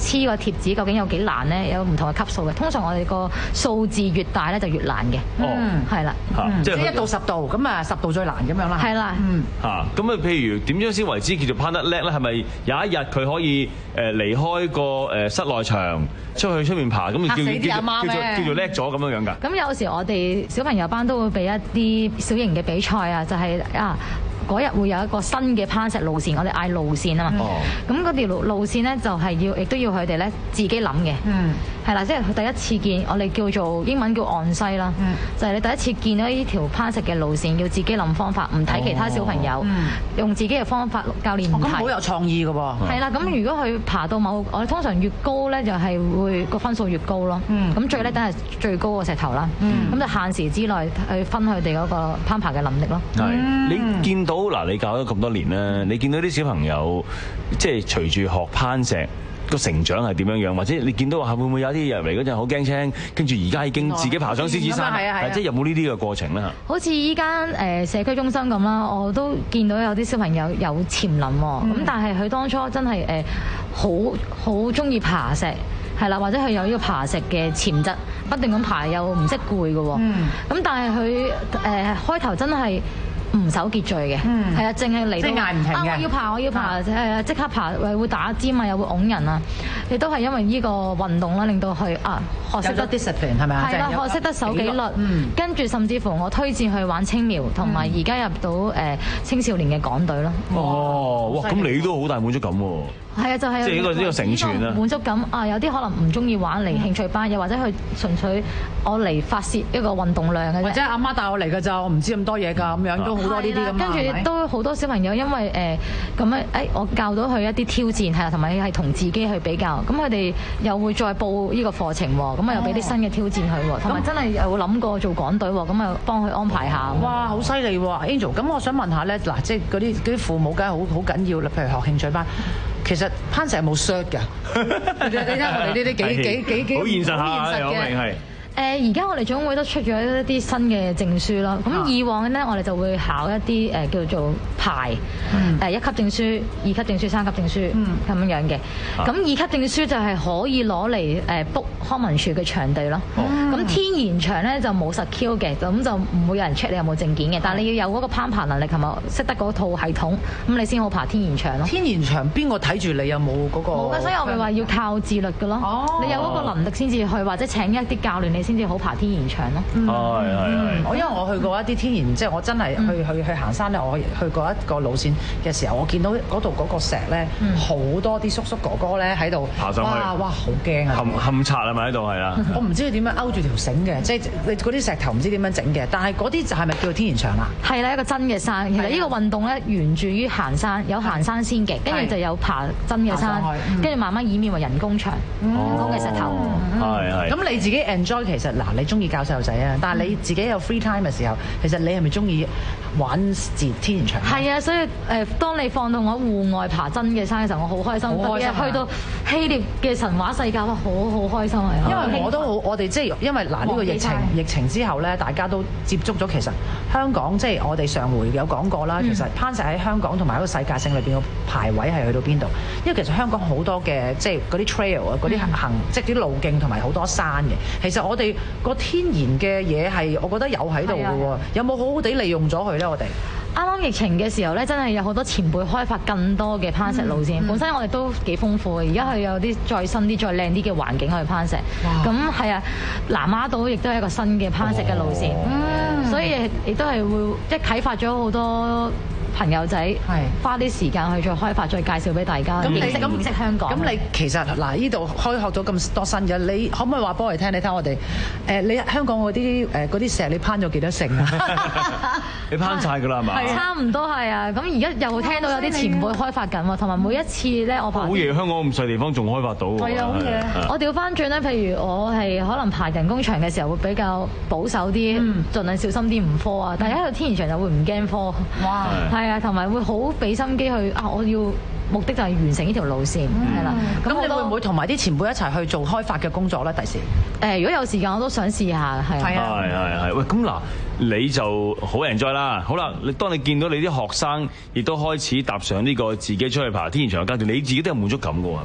黐個貼紙究竟有幾難咧？有唔同嘅級數嘅。通常我哋個數字越大咧就越難嘅。 嗯， 係啦， 即係一到十度，咁啊十度最難咁樣啦。 係啦， 嗯嚇咁啊，譬如點樣先為之叫做攀得叻咧？係咪有一日佢可以誒離開個誒室內場出去出面爬，咁叫叫叫做叫做叻咗咁樣樣㗎？ 咁有時我哋小朋友班都會俾一啲小型嘅比賽啊，就係啊。嗰日會有一個新嘅攀石路線，我哋嗌路線啊嘛。咁嗰條路路線咧就係要，亦都要佢哋咧自己諗嘅。嗯，係啦，即係佢第一次見，我哋叫做英文叫岸西啦。嗯，就係你第一次見到呢條攀石嘅路線，要自己諗方法，唔睇其他小朋友，用自己嘅方法，教練唔睇。 咁好有創意㗎喎。 係啦，咁如果佢爬到某，我哋通常越高咧就係會個分數越高咯。嗯，咁最叻都係最高個石頭啦。嗯，咁就限時之內去分佢哋嗰個攀爬嘅能力咯。 係，你見到嗱，你教咗咁多年啦，你見到啲小朋友即係隨住學攀石個成長係點樣樣，或者你見到話會唔會有啲入嚟嗰陣好驚青，跟住而家已經自己爬上獅子山，即係有冇呢啲嘅過程咧？ 好似依間誒社區中心咁啦，我都見到有啲小朋友有潛能喎，咁、嗯、但係佢當初真係誒好好中意爬石。係啦，或者佢有呢個爬石嘅潛質，不斷咁爬又唔識攰嘅喎。咁、嗯、但係佢誒開頭真係唔守秩序嘅，係啊，淨係嚟到即係嗌唔停嘅、 啊，我要爬，我要爬，誒即刻爬，會打尖啊，又會擁人啊，亦都係因為呢個運動啦，令到佢啊學識得 discipline 係咪啊？ 係啦，學識得守紀律，嗯、跟住甚至乎我推薦去玩青苗，同埋而家入到誒青少年嘅港隊咯。 哦，哇！咁你都好大滿足感喎。 係啊，就係、是、 即係呢個呢個成全啊！ 滿足感啊！有啲可能唔中意玩嚟興趣班，又或者佢純粹我嚟發泄一個運動量嘅啫。 或者阿媽帶我嚟㗎咋，我唔知咁多嘢㗎，咁樣都好多呢啲咁。 跟住都好多小朋友因為誒咁樣誒，我教到佢一啲挑戰係啊，同埋係同自己去比較。咁佢哋又會再報呢個課程喎，咁啊又俾啲新嘅挑戰佢喎，同埋真係有諗過做港隊喎，咁啊幫佢安排下。 哇！好犀利喎 ，Angel。咁我想問下咧，嗱，即係嗰啲嗰啲父母梗係好好緊要啦，譬如學興趣班。其實攀石有冇 cert 㗎？你睇我哋呢啲幾幾幾幾好現實下，有明係。 誒而家我哋總會都出咗一啲新嘅證書啦。咁以往咧，我哋就會考一啲誒叫做牌，誒一級證書、二級證書、三級證書咁樣樣嘅。咁二級證書就係可以攞嚟誒 book 康文署嘅場地咯。咁天然場咧就冇實 Q 嘅，咁就唔會有人 check 你有冇證件嘅。但係你要有嗰個攀爬能力同埋識得嗰套系統，咁你先好爬天然場咯。 天然場邊個睇住你有冇嗰個？ 冇㗎，所以我咪話要靠自律㗎咯。你有嗰個能力先至去，或者請一啲教練你先至好爬天然場咯。 係係係。 我因為我去過一啲天然，即係我真係去去去行山咧。我去過一個路線嘅時候，我見到嗰度嗰個石咧，好多啲叔叔哥哥咧喺度爬上去。 哇哇，好驚啊！ 冚冚擦係咪喺度係啊？ 我唔知佢點樣勾住條繩嘅，即係你嗰啲石頭唔知點樣整嘅。但係嗰啲就係咪叫做天然場啊？ 係啦，一個真嘅山。其實呢個運動咧源自於行山，有行山先嘅，跟住就有爬真嘅山，跟住慢慢演變為人工場、人工嘅石頭。 係係。 咁你自己 enjoy 其實嗱，你中意教細路仔啊，但係你自己有 free time 嘅時候，其實你係咪中意玩自天然場？ 係啊，所以誒，當你放到我戶外爬真嘅山嘅時候，我好開心。 好開心。 去到希臘嘅神話世界，哇，好好開心啊！ 因為我都好，我哋即係因為嗱呢個疫情疫情之後咧，大家都接觸咗其實香港即係我哋上回有講過啦，其實攀石喺香港同埋一個世界性裏邊個排位係去到邊度？因為其實香港好多嘅即係嗰啲 trail 啊，嗰啲行即係啲路徑同埋好多山嘅。其實我哋個天然嘅嘢係，我覺得有喺度嘅喎，有冇好好地利用咗佢咧？我哋啱啱疫情嘅時候咧，真係有好多前輩開發更多嘅攀石路線。嗯嗯、本身我哋都幾豐富嘅，而家佢有啲再新啲、再靚啲嘅環境去攀石。咁係啊，南丫島亦都係一個新嘅攀石嘅路線。嗯、所以亦都係會即係啟發咗好多朋友仔，花啲時間去再開發，再介紹俾大家認識認識香港。 咁你其實嗱，呢度開學咗咁多新嘅，你可唔可以話俾我哋聽？你睇我哋誒，你香港嗰啲誒嗰啲石，你攀咗幾多成啊？ 你攀晒㗎啦，係嘛？ 差唔多係啊。咁而家又聽到有啲前輩開發緊喎，同埋每一次咧，我爬好嘢，香港咁細地方仲開發到喎。 係啊，好嘢。我調翻轉咧，譬如我係可能爬人工場嘅時候會比較保守啲，盡量小心啲唔科啊。但係喺度天然場就會唔驚科。哇！係啊，同埋會好俾心機去啊！我要目的就係完成呢條路線，係啦。 咁你會唔會同埋啲前輩一齊去做開發嘅工作咧？第時誒，如果有時間我都想試下，係啊。 係係係。喂，咁嗱，你就好 enjoy 啦。好啦，你當你見到你啲學生亦都開始踏上呢個自己出去爬天然場嘅階段，你自己都有滿足感㗎喎，係嘛？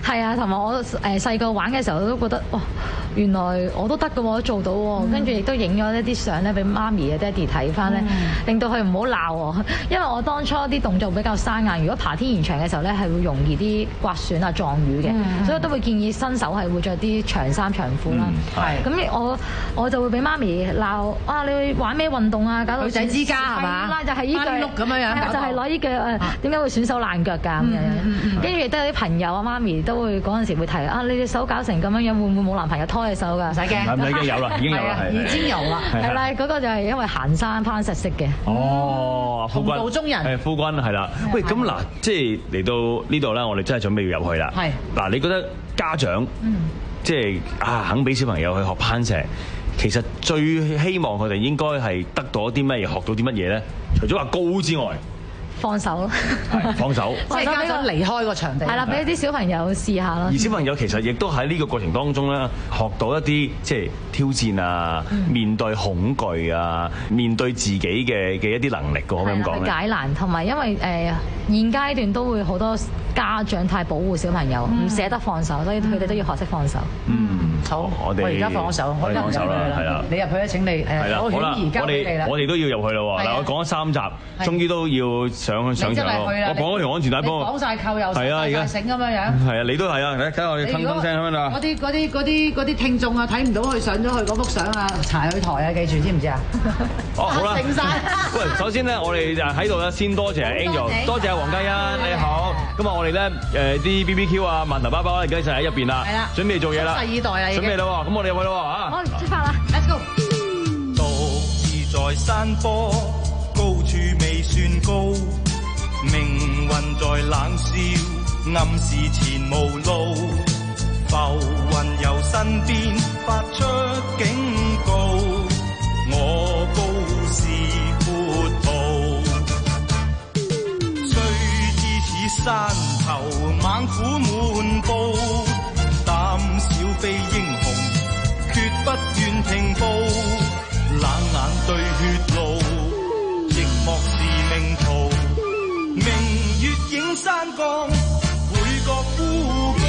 係啊，同埋我誒細個玩嘅時候都覺得哇，原來我都得嘅喎，做到喎。跟住亦都影咗一啲相咧俾媽咪啊、爹哋睇翻咧，令到佢唔好鬧我。因為我當初啲動作比較生硬，如果爬天然牆嘅時候咧係會容易啲刮損啊、撞瘀嘅，嗯、所以我都會建議新手係會着啲長衫長褲啦。係、嗯，咁我我就會俾媽咪鬧啊！你玩咩運動啊？搞到女仔之家係嘛？ 就係依句碌咁樣樣， 就係攞依句誒點解會損手爛腳㗎咁樣。跟住亦都有啲朋友啊、媽咪都會嗰陣時會提啊，你隻手搞成咁樣樣，會唔會冇男朋友拖你手㗎？唔使驚， 唔使驚，有啦，已經有啦， 已經有啦。 係啦，嗰個就係因為行山攀石識嘅。 哦， 同道中人。 係夫君係啦。喂，咁嗱，即係嚟到呢度咧，我哋真係準備要入去啦。係。嗱，你覺得家長即係啊肯俾小朋友去學攀石，其實最希望佢哋應該係得到一啲乜嘢，學到啲乜嘢咧？除咗話高之外。 放手咯， 放手， 即係家長離開個場地， 係啦，俾啲小朋友試下咯。 而小朋友其實亦都喺呢個過程當中咧，學到一啲即係挑戰啊，面對恐懼啊，面對自己嘅嘅一啲能力嘅，可唔可以咁講咧？ 解難，同埋因為誒現階段都會好多家長太保護小朋友，唔捨得放手，所以佢哋都要學識放手。 嗯， 好， 我哋我而家放手， 我哋放手啦，係啦， 你入去咧請你誒，我顯而交俾你啦。 我哋都要入去啦喎，嗱，我講咗三集，終於都要上上場咯。我綁咗條安全帶幫我， 綁曬扣又係啊，而家繩咁樣樣。 係啊，你都係啊，睇下我哋吭吭聲咁樣啦。 嗰啲嗰啲嗰啲嗰啲聽眾啊，睇唔到佢上咗去嗰幅相啊，柴去台啊，記住知唔知啊？ 哦，好啦。 定曬。 喂，首先咧，我哋就喺度咧，先多謝 Angel，多謝黃嘉欣，你好。咁啊，我哋咧誒啲 B B Q 啊、饅頭包包咧，而家就喺入邊啦。係啦。準備做嘢啦。 蓄勢以待啦，已經。 準備啦喎，咁我哋入去啦喎嚇。 好，出發啦 ，Let's go。 獨自在山坡，高處未算高。命運在冷笑，暗示前無路，浮雲由身邊發出警告，我高是闊途，雖知此山頭猛虎滿布，膽小非英雄，決不願停步，冷眼對血路，寂寞是命途。明月映山崗，會覺孤高。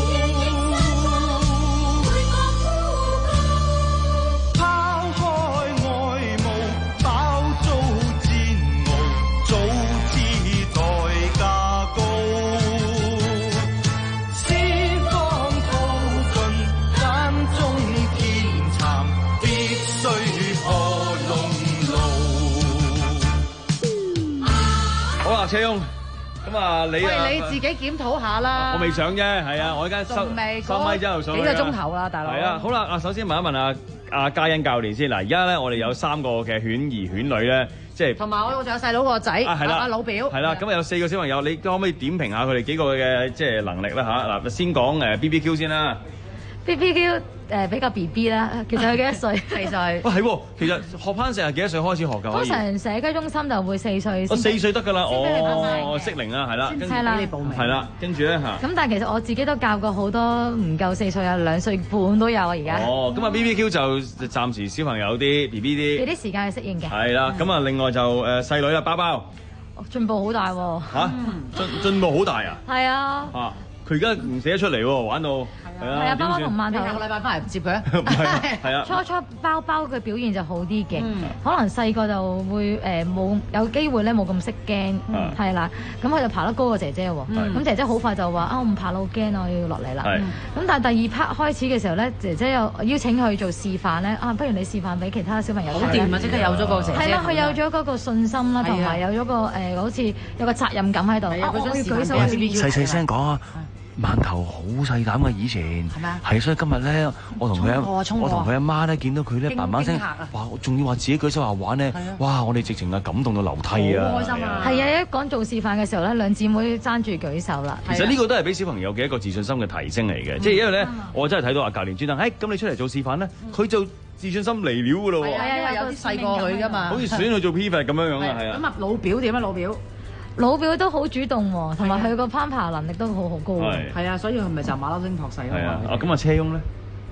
拋開外務，飽遭煎熬，早知代價高。四方淘盡，眼中天蠶，必須破龍路。 好啦，車翁。咁啊，你啊， 喂，你自己檢討下啦。 我未上啫，係啊，我而家收收咪之後上。 幾個鐘頭啦，大佬。 係啊，好啦，啊，首先問一問啊，阿嘉欣教練先。嗱，而家咧，我哋有三個嘅犬兒犬女咧，即係同埋我仲有細佬個仔，阿老表。係啦，咁有四個小朋友，你可唔可以點評下佢哋幾個嘅即係能力咧嚇？嗱，先講誒 B B Q 先啦。 B B Q 誒比較 B B 啦，其實佢幾多歲？四歲。哇， 係喎，其實學攀石係幾多歲開始學㗎？ 通常社區中心就會四歲。 我四歲得㗎啦，哦，適齡啦，係啦， 係啦， 係啦，跟住咧嚇。 咁但係其實我自己都教過好多唔夠四歲啊，兩歲半都有啊，而家。 哦，咁啊 B B Q 就暫時小朋友啲 B B 啲。 俾啲時間去適應嘅。 係啦，咁啊另外就誒細女啦，包包。 進步好大喎。 嚇？進進步好大啊？ 係啊。 嚇！佢而家唔寫得出嚟喎，玩到。係啊， 係啊，包包同饅頭下個禮拜翻嚟接佢啊！ 係啊， 初初包包嘅表現就好啲嘅，可能細個就會誒冇有機會咧冇咁識驚，係啦，咁佢就爬得高過姐姐喎，咁姐姐好快就話啊我唔爬啦，好驚啊，我要落嚟啦。咁但係第二 part 開始嘅時候咧，姐姐又邀請佢做示範咧，啊不如你示範俾其他小朋友睇。 好掂啊！即刻有咗個姐姐。 係啦，佢有咗嗰個信心啦，同埋有咗個誒好似有個責任感喺度。啊，我要舉手。 細細聲講啊！饅頭好細膽嘅以前，係咪啊？係，所以今日咧，我同佢阿我同佢阿媽咧，見到佢咧，嘭嘭聲，哇！仲要話自己舉手話玩咧，哇！我哋直情係感動到流涕啊！ 好開心啊！係啊，一講做示範嘅時候咧，兩姊妹爭住舉手啦。 其實呢個都係俾小朋友嘅一個自信心嘅提升嚟嘅，即係因為咧，我真係睇到阿教練專登，誒咁你出嚟做示範咧，佢就自信心嚟了㗎咯喎。 係啊，因為有啲細過佢㗎嘛。 好似選去做 P 法咁樣樣啊，係啊。 咁啊，老表點啊，老表？ 老表都好主動喎，同埋佢個攀爬能力都好好高喎。 係啊，所以佢咪就馬騮星托世咯。 係啊，啊咁啊車翁咧，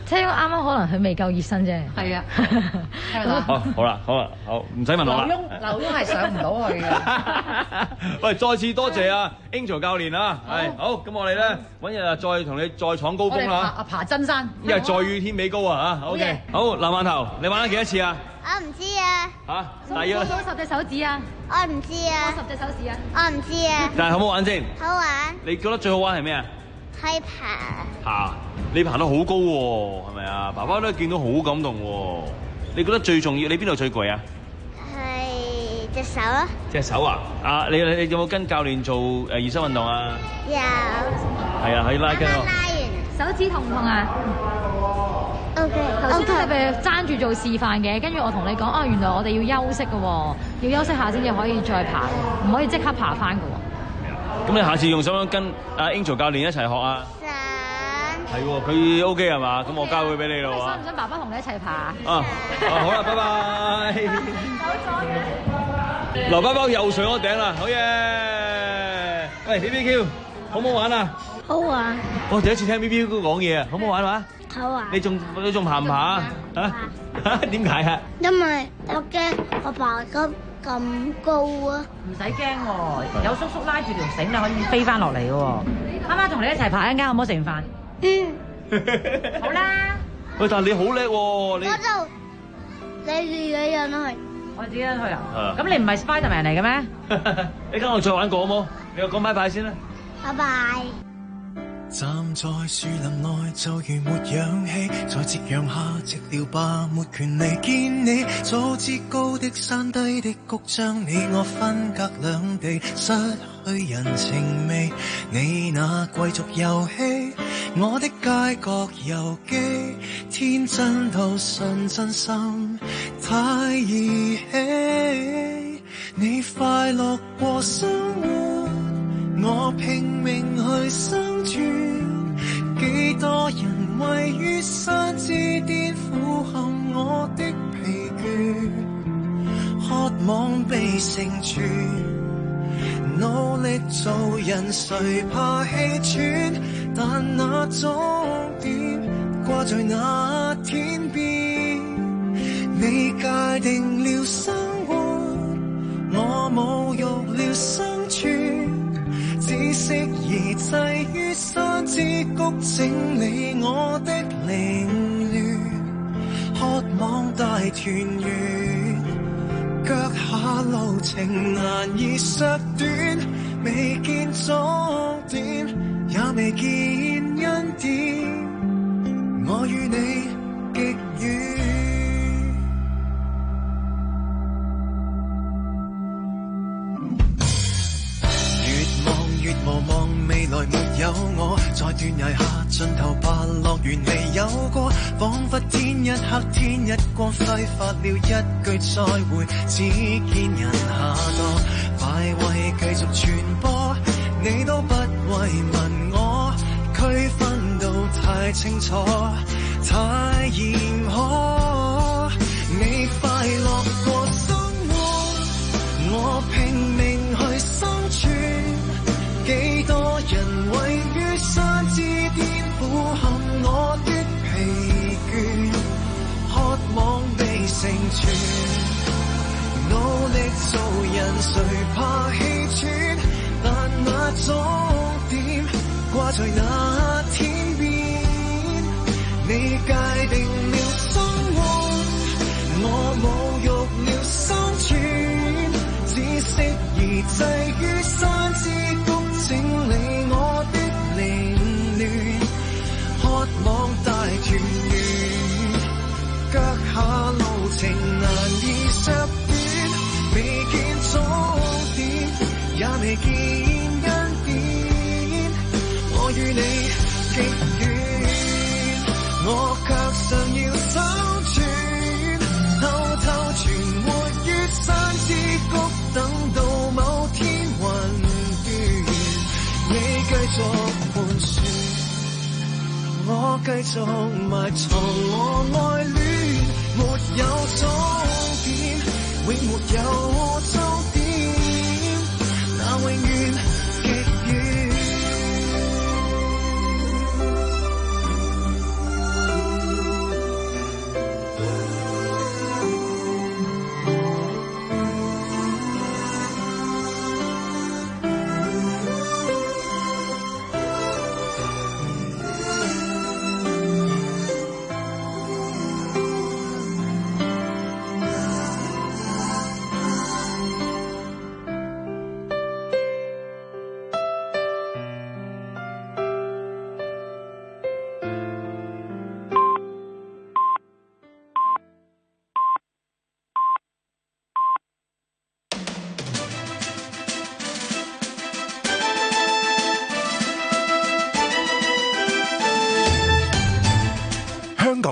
即係啱啱可能佢未夠熱身啫。 係啊， 好，好啦，好啦，好，唔使問我啦。 劉墉，劉墉係上唔到去嘅。 喂，再次多謝啊 Angel 教練啊，係好，咁我哋咧揾日再同你再闖高峰啦。 爬爬真山， 因為再遇天美高啊嚇。OK，好，藍饅頭，你玩咗幾多次啊？ 我唔知啊。 嚇，大約數十隻手指啊！ 我唔知啊。 十隻手指啊！ 我唔知啊。 但係好唔好玩先？ 好玩。 你覺得最好玩係咩啊？ 係爬。 爬，你爬得好高喎，係咪啊？爸爸都見到好感動喎。你覺得最重要？你邊度最攰啊？ 係隻手咯。 隻手啊！啊，你你你有冇跟教練做誒熱身運動啊？ 有。 係啊，喺拉筋喎。 拉完手指痛唔痛啊？ O K， 頭先你咪爭住做示範嘅，跟住我同你講，哦，原來我哋要休息嘅喎，要休息下先至可以再爬，唔可以即刻爬翻嘅喎。 咁你下次用手樣跟阿 Angel 教練一齊學啊？想。係喎，佢 O K 係嘛？咁我交佢俾你咯喎。 想唔想爸爸同你一齊爬？ 啊，好啦，拜拜。劉包包又上咗頂啦，好嘢！喂 ，B B Q， 好唔好玩啊？ 好玩。 我第一次聽 B B Q 講嘢啊，好唔好玩啊？ 好玩。 你仲你仲爬唔爬啊？嚇？點解啊？ 因為我驚我爬得咁高啊！ 唔使驚喎，有叔叔拉住條繩，你可以飛翻落嚟嘅喎。媽媽同你一齊爬一陣間，好唔好食完飯？ 嗯。 好啦。 喂，但係你好叻喎，你。 我就你自己人去。 我自己人去啊？咁你唔係 Spiderman 嚟嘅咩？ 你跟我再玩過好冇？你我講拜拜先啦。 拜拜。 站在樹林內就如沒氧氣，在夕陽下寂寥吧，沒權利見你。早知高的山低的谷將你我分隔兩地，失去人情味。你那貴族遊戲，我的街角遊記，天真到信真心太兒戲。你快樂過生活，我拼命去生存。幾多人位於山之巔，俯瞰我的疲倦，渴望被成全，努力做人誰怕氣喘？但那終點掛在那天邊，你界定了生活，我侮辱了生存，只適宜滯於山之谷，整理我的凌亂，渴望大團圓，腳下路程難以削短，未見終點，也未見恩典，我與你極遠。越無望未來沒有我，在斷崖下盡頭吧樂園未有過，彷彿天一黑天一光，揮發了一句再會，只見人下墮，快慰繼續傳播，你都不慰問我，區分到太清楚，太嚴苛，你快樂過生活，我拼命去生存。幾多人位於山之巔，俯瞰我的疲倦，渴望被成全，努力做人誰怕氣喘？但那終點掛在那天邊，你界定了生活，我侮辱了生存，只適宜滯於山之谷，整理我的凌亂，渴望大團圓，腳下路程難以削短，未見終點，也未見恩典，我與你極遠，我卻尚要生存，偷偷存活於山之谷，等到某天雲你繼續盤旋，我繼續埋藏我愛戀，沒有終點，永沒有終點，那永遠極遠。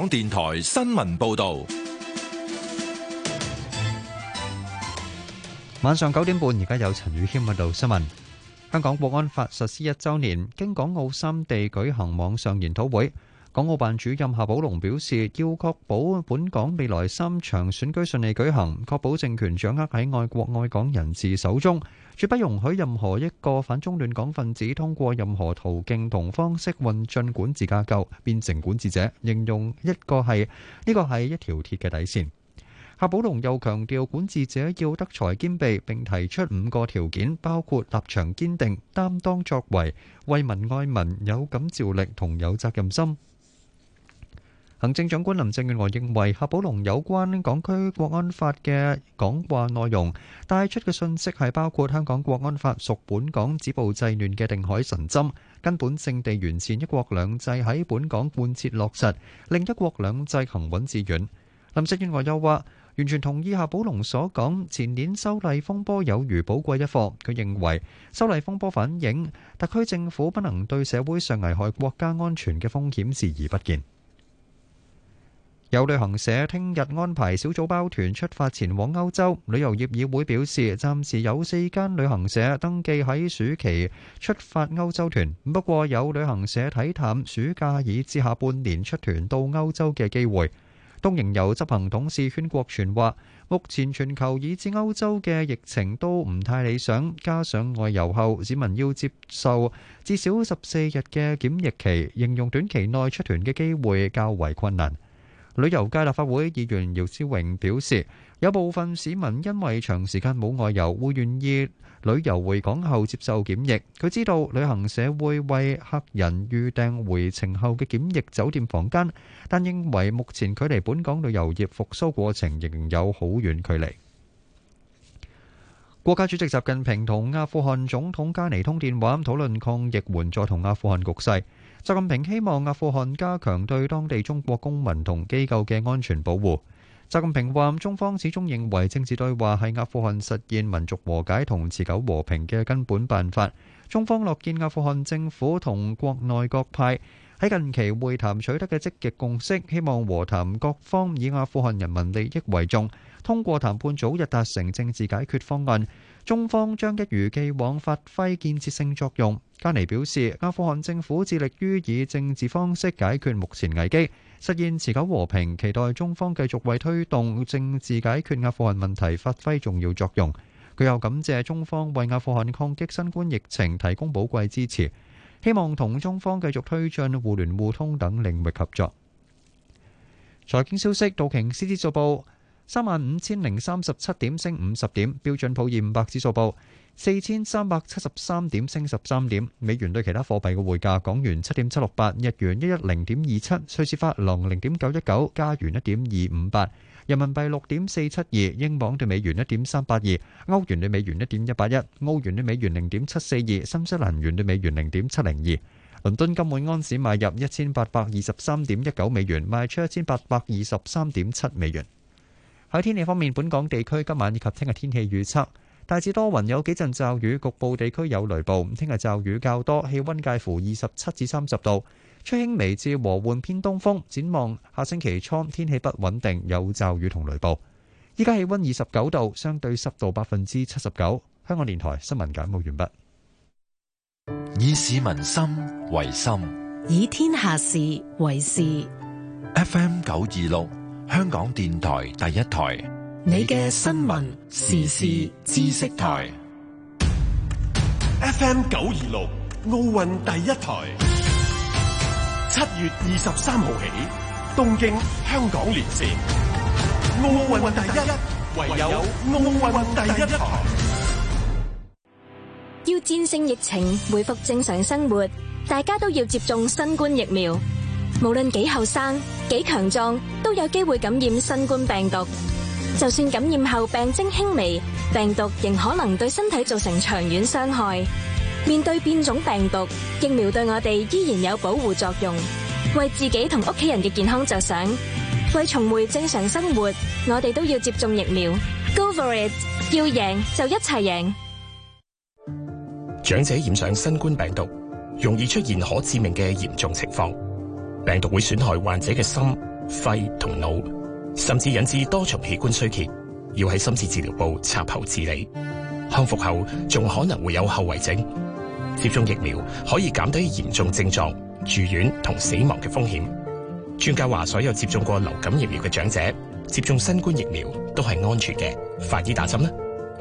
港電台新聞報道。 晚上九點半，而家有陳宇謙報道新聞。香港國安法實施一週年，經港澳三地舉行網上研討會。港澳辦主任夏寶龍表示，要確保本港未來三場選舉順利舉行，確保政權掌握喺愛國愛港人士手中，絕不容許任何一個反中亂港分子通過任何途徑同方式混進管治架構，變成管治者。形容一個係呢個係一條鐵嘅底線。夏寶龍又強調，管治者要德才兼備，並提出五個條件，包括立場堅定、擔當作為、為民愛民、有感召力同有責任心。行政長官林鄭月娥認為，夏寶龍有關港區國安法嘅講話內容帶出嘅信息係包括香港國安法屬本港止暴制亂嘅定海神針，根本性地完善一國兩制喺本港貫徹落實，令一國兩制行穩致遠。林鄭月娥又話，完全同意夏寶龍所講，前年修例風波有如寶貴一課。佢認為修例風波反映特區政府不能對社會上危害國家安全嘅風險視而不見。有旅行社聽日安排小組包團出發前往歐洲。旅遊業議會表示，暫時有四間旅行社登記喺暑期出發歐洲團，不過有旅行社睇淡暑假以至下半年出團到歐洲嘅機會。東瀛遊執行董事禤國全話，目前全球以至歐洲嘅疫情都唔太理想，加上外遊後市民要接受至少十四日嘅檢疫期，形容短期內出團嘅機會較為困難。旅遊界立法會議員姚思榮表示，有部分市民因為長時間冇外遊，會願意旅遊回港後接受檢疫。佢知道旅行社會為客人預訂回程後嘅檢疫酒店房間，但認為目前距離本港旅遊業復甦過程仍有好遠距離。國家主席習近平同阿富汗總統加尼通電話，討論抗疫援助同阿富汗局勢。習近平希望阿富汗加強對當地中國公民同機構嘅安全保護。習近平話，中方始終認為政治對話係阿富汗實現民族和解同持久和平嘅根本辦法。中方樂見阿富汗政府同國內各派喺近期會談取得嘅積極共識，希望和談各方以阿富汗人民利益為重，通過談判早日達成政治解決方案。中方將一如既往發揮建設性作用。加尼表示，阿富汗政府致力於以政治方式解決目前危機，實現持久和平，期待中方繼續為推動政治解決阿富汗問題發揮重要作用。佢又感謝中方為阿富汗抗擊新冠疫情提供寶貴支持，希望同中方繼續推進互聯互通等領域合作。財經消息，道瓊斯指數報三萬五千零三十七點，升五十點；標準普爾五百指數報四千三百七十三點，升十三點。美元對其他貨幣嘅匯價：港元七點七六八，日元一一零點二七，瑞士法郎零點九一九，加元一點二五八，人民幣六點四七二，英鎊對美元一點三八二，歐元對美元一點一八一，澳元對美元零點七四二，新西蘭元對美元零點七零二。倫敦金每安士買入一千八百二十三點一九美元，賣出一千八百二十三點七美元。喺天氣方面，本港地區今晚以及聽日天氣預測大致多雲，有幾陣驟雨，局部地區有雷暴。聽日驟雨較多，氣溫介乎二十七至三十度，吹輕微至和緩偏東風。展望下星期初天氣不穩定，有驟雨同雷暴。依家氣溫二十九度，相對濕度百分之七十九。香港電台新聞簡報完畢。 以市民心為心， 以天下事為事。 F M 九二六。香港電台第一台， 你嘅新聞時事知識台。 F M 九二六奧運第一台，七月二十三號起，東京香港連線，奧運第一，唯有奧運第一台。 要戰勝疫情，恢復正常生活，大家都要接種新冠疫苗。無論幾後生、幾強壯，都有機會感染新冠病毒。就算感染後病徵輕微，病毒仍可能對身體造成長遠傷害。面對變種病毒，疫苗對我哋依然有保護作用。為自己同屋企人嘅健康着想，為重回正常生活，我哋都要接種疫苗。Go for it！ 要贏就一齊贏。 長者染上新冠病毒，容易出現可致命嘅嚴重情況。病毒會損害患者嘅心、 肺同腦，甚至引致多重器官衰竭，要喺深切治療部插喉治理。康復後仲可能會有後遺症。接種疫苗可以減低嚴重症狀、住院同死亡嘅風險。專家話，所有接種過流感疫苗嘅長者接種新冠疫苗都係安全嘅，快啲打針啦！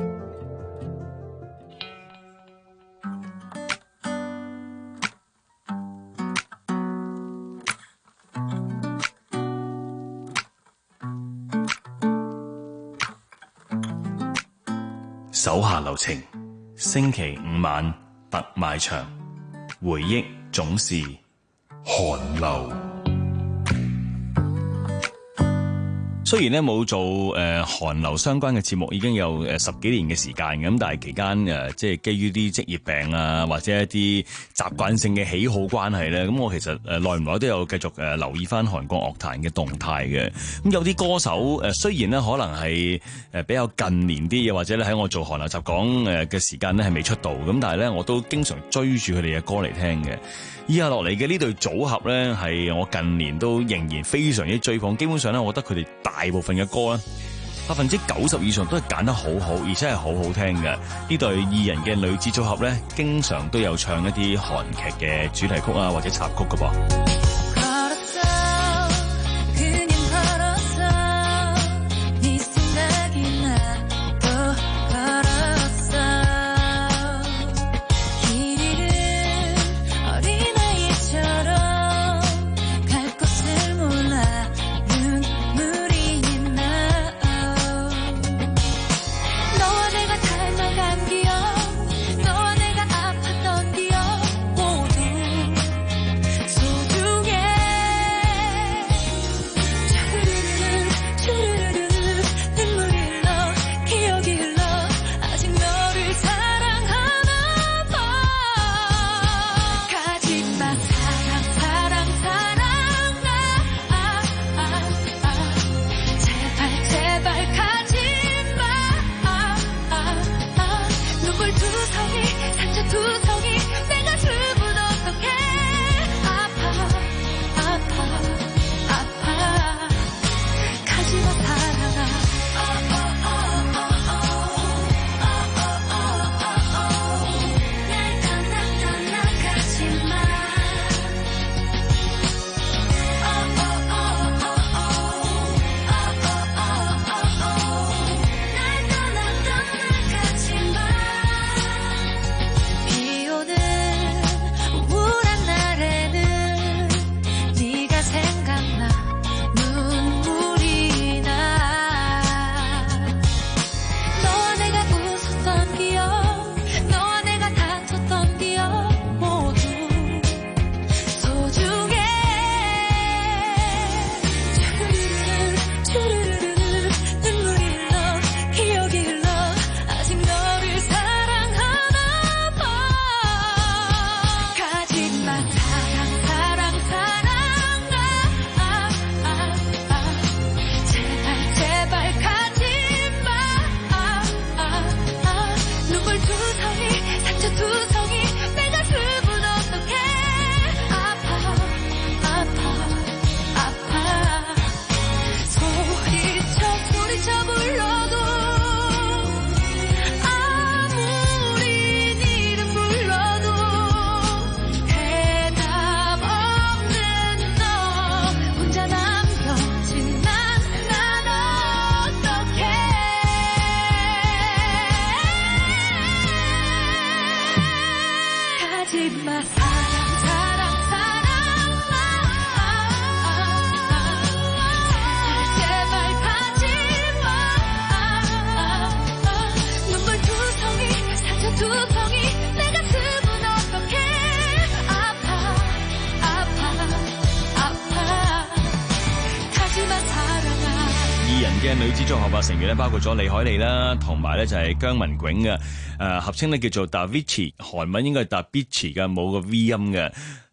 手下留情，星期五晚特賣場，回憶總是寒流。雖然咧冇做誒、呃、韓流相關嘅節目已經有誒、呃、十幾年嘅時間咁，但係期間誒、呃、即係基於啲職業病啊，或者一啲習慣性嘅喜好關係咧，咁我其實誒耐唔耐都有繼續誒、呃、留意翻韓國樂壇嘅動態嘅。咁有啲歌手誒、呃、雖然咧可能係誒比較近年啲嘅，或者咧喺我做韓流集講誒嘅時間咧係未出道，咁但係咧我都經常追住佢哋嘅歌嚟聽嘅。以下落嚟嘅呢對組合咧，係我近年都仍然非常之追捧。基本上咧，我覺得佢哋大部分嘅歌咧，百分之九十以上都係揀得好好，而且係好好聽嘅。呢對二人嘅女子組合咧，經常都有唱一啲韓劇嘅主題曲啊，或者插曲㗎噃。嘅女子組合啊，成員咧包括咗李海莉啦，同埋咧就係姜文迥嘅，誒合稱咧叫做 Davichi， 韓文應該係 Davichi 嘅，冇個 V 音嘅。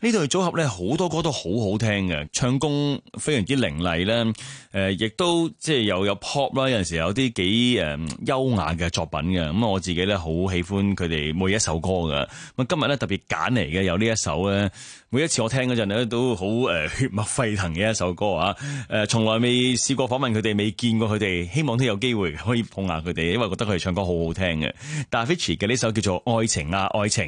呢對組合咧好多歌都好好聽嘅，唱功非常之凌厲咧。誒、呃，亦都即係又有 pop 啦，有陣時有啲幾誒優雅嘅作品嘅。咁我自己咧好喜歡佢哋每一首歌嘅。咁今日咧特別揀嚟嘅有呢一首咧，每一次我聽嗰陣咧都好誒血脈沸騰嘅一首歌啊！誒、呃，從來未試過訪問佢哋，未見過佢哋，希望都有機會可以碰下佢哋，因為覺得佢哋唱歌好好聽嘅。Davichi 嘅呢首叫做《愛情啊愛情》。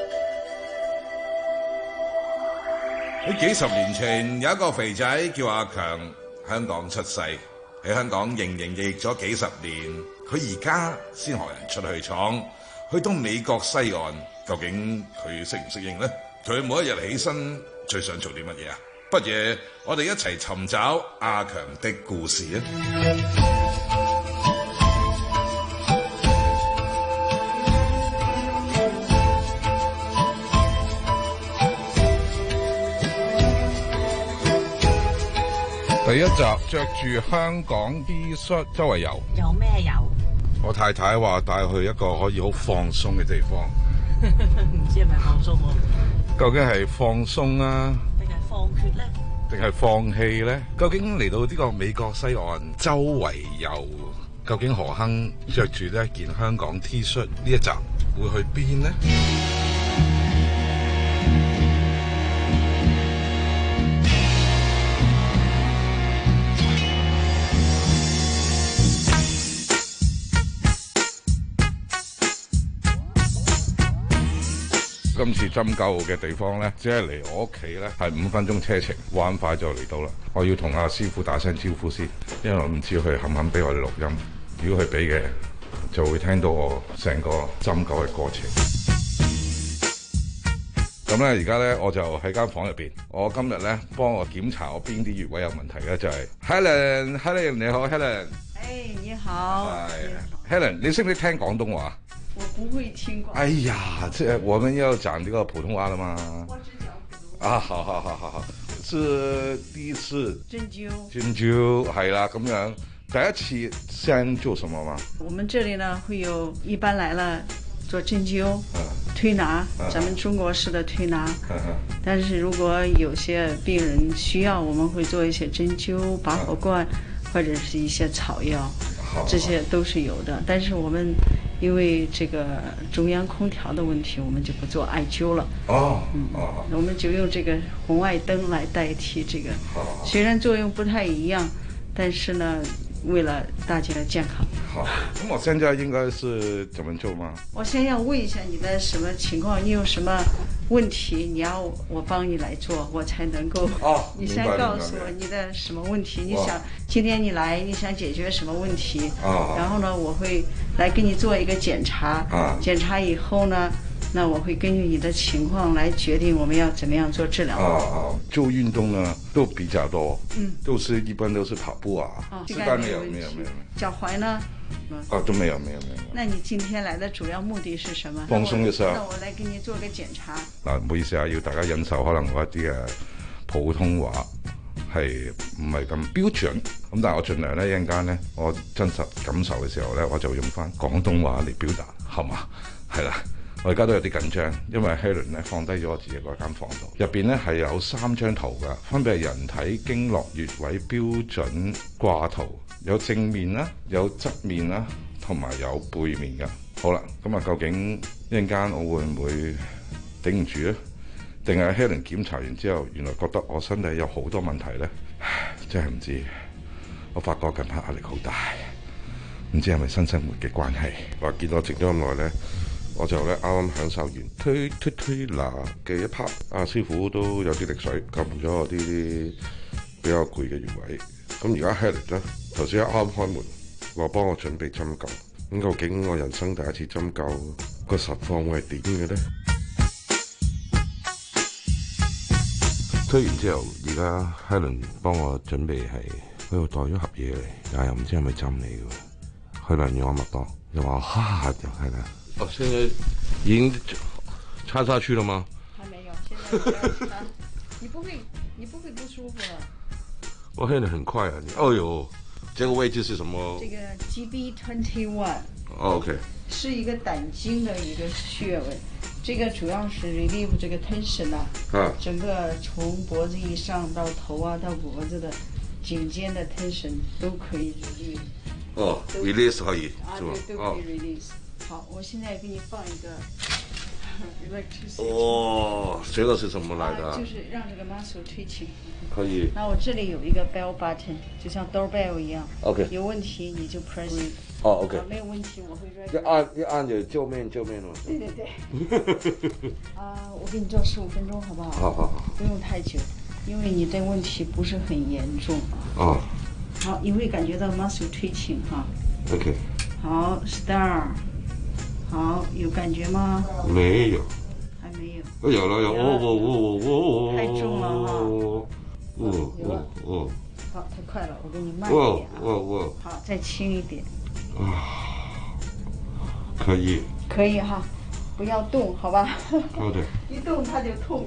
喺幾十年前，有一個肥仔叫阿強，香港出世，喺香港營營役役咗幾十年，佢而家先學人出去闖，去到美國西岸，究竟佢適唔適應呢？佢每一日起身最想做啲乜嘢啊？不如我哋一齊尋找阿強的故事啊！ 第一集着住香港 T 恤周圍遊， 有咩遊？ 我太太話帶去一個可以好放鬆嘅地方， 唔知係咪放鬆喎？ 究竟係放鬆啊， 定係放缺咧？ 定係放棄咧？究竟嚟到呢個美國西岸周圍遊，究竟何亨着住呢一件香港 T 恤呢一集會去邊呢？今次針灸嘅地方呢，只係離我屋企呢係五分鐘車程，玩快就嚟到啦。我要同阿師傅打聲招呼先，因為我唔知佢肯唔肯俾我哋錄音。如果佢俾嘅，就會聽到我成個針灸嘅過程。咁咧，而家呢，我就喺間房入邊。我今日呢，幫我檢查我邊啲穴位有問題嘅，就係、是、Helen，Helen 你好 Helen。 誒你好。 係 Helen，你識唔識聽廣東話？ 我不會聽過。 哎呀，這我們要講這個普通話了嗎？我只講普通話。啊，好好好好好，是第一次。針灸。針灸係啦，咁樣第一次先做什麼嗎？ 我們這裡呢會有一般來了做針灸、嗯、推拿、嗯，咱們中國式的推拿、嗯。但是如果有些病人需要，我們會做一些針灸、拔火罐、嗯，或者是一些草藥，這些都是有的。但是我們因為這個中央空調的問題，我們就不做艾灸了。哦，嗯，哦，我們就用這個紅外燈來代替這個。哦，雖然作用不太一樣，但是呢，為了大家的健康。 好，咁我現在應該是怎麼做嗎？ 我先要問一下你的什麼情況，你有什麼問題，你要我幫你來做，我才能夠。哦，你先告訴我你的什麼問題，你想今天你來，你想解決什麼問題？哦，然後呢，我會來給你做一個檢查。啊，檢查以後呢，那我會根據你的情況來決定我們要怎麼樣做治療。 哦哦，做運動呢都比較多，嗯，都是一般都是跑步啊。哦，這個沒有沒有沒有沒有。腳踝呢？哦，都沒有沒有沒有。 那你今天來的主要目的是什麼？ 放鬆一下。 那我來給你做個檢查。 嗱，唔好意思啊，要大家忍受可能我一啲嘅普通話係唔係咁標準，咁但係我盡量咧一陣間咧，我真實感受嘅時候咧，我就用翻廣東話嚟表達，係嘛？係啦。我而家都有啲緊張，因為 Helen 咧放低咗我自己嗰間房度，入邊咧係有三張圖㗎，分別係人體經絡穴位標準掛圖，有正面啦，有側面啦，同埋有背面㗎。好啦，咁啊究竟一陣間我會唔會頂唔住咧？定係 Helen 檢查完之後，原來覺得我身體有好多問題咧？真係唔知。我發覺近排壓力好大，唔知係咪新生活嘅關係。話見我靜咗咁耐咧。我就咧啱啱享受完推推推拿嘅一 part，阿師傅都有啲力水撳咗我啲啲比較攰嘅穴位。咁而家 Helen 咧，頭先一啱開門，話幫我準備針灸。咁究竟我人生第一次針灸個實況會係點嘅咧？推完之後，而家 Helen 幫我準備係喺度袋咗盒嘢嚟，但係又唔知係咪針嚟嘅。佢量完我脈搏，又話哈又係啦。哦，現在已經插下去了嗎？ 還沒有，現在不要插。你不會，你不會不舒服了？ 我現在很快啊！你，哦呦，這個位置是什麼？ 這個 G B twenty one。 OK。 是一個膽經的一個穴位。 这个主要是 relieve 这个 tension 啊，啊整个从脖子以上到头啊到脖子的颈肩的 tension 都可以 relieve。 哦 ，release 可以， 啊，对，都可以 release。好，我现在给你放一个 electricity。 哦，这个是什么来的？ 就是让这个 muscle 推起。 可以。 那我这里有一个 bell button， 就像 doorbell 一样。 OK。 有问题你就 press。 哦 ，OK。 没有问题，我会 ready。 一按一按就救命救命了。 对对对。啊，我给你做十五分钟，好不好？ 好好好。 不用太久，因为你的问题不是很严重。 哦。 好，你会感觉到 muscle 推轻哈。 OK。 好 ，star。好，有感觉吗？ 没有。 还没有。 哦，有了有，哦哦哦哦哦。 太重了哈。 哦哦哦。 好，太快了，我给你慢一点啊。 哦哦。 好，再轻一点。 啊，可以。 可以哈，不要动，好吧？ 好的。 一动它就痛。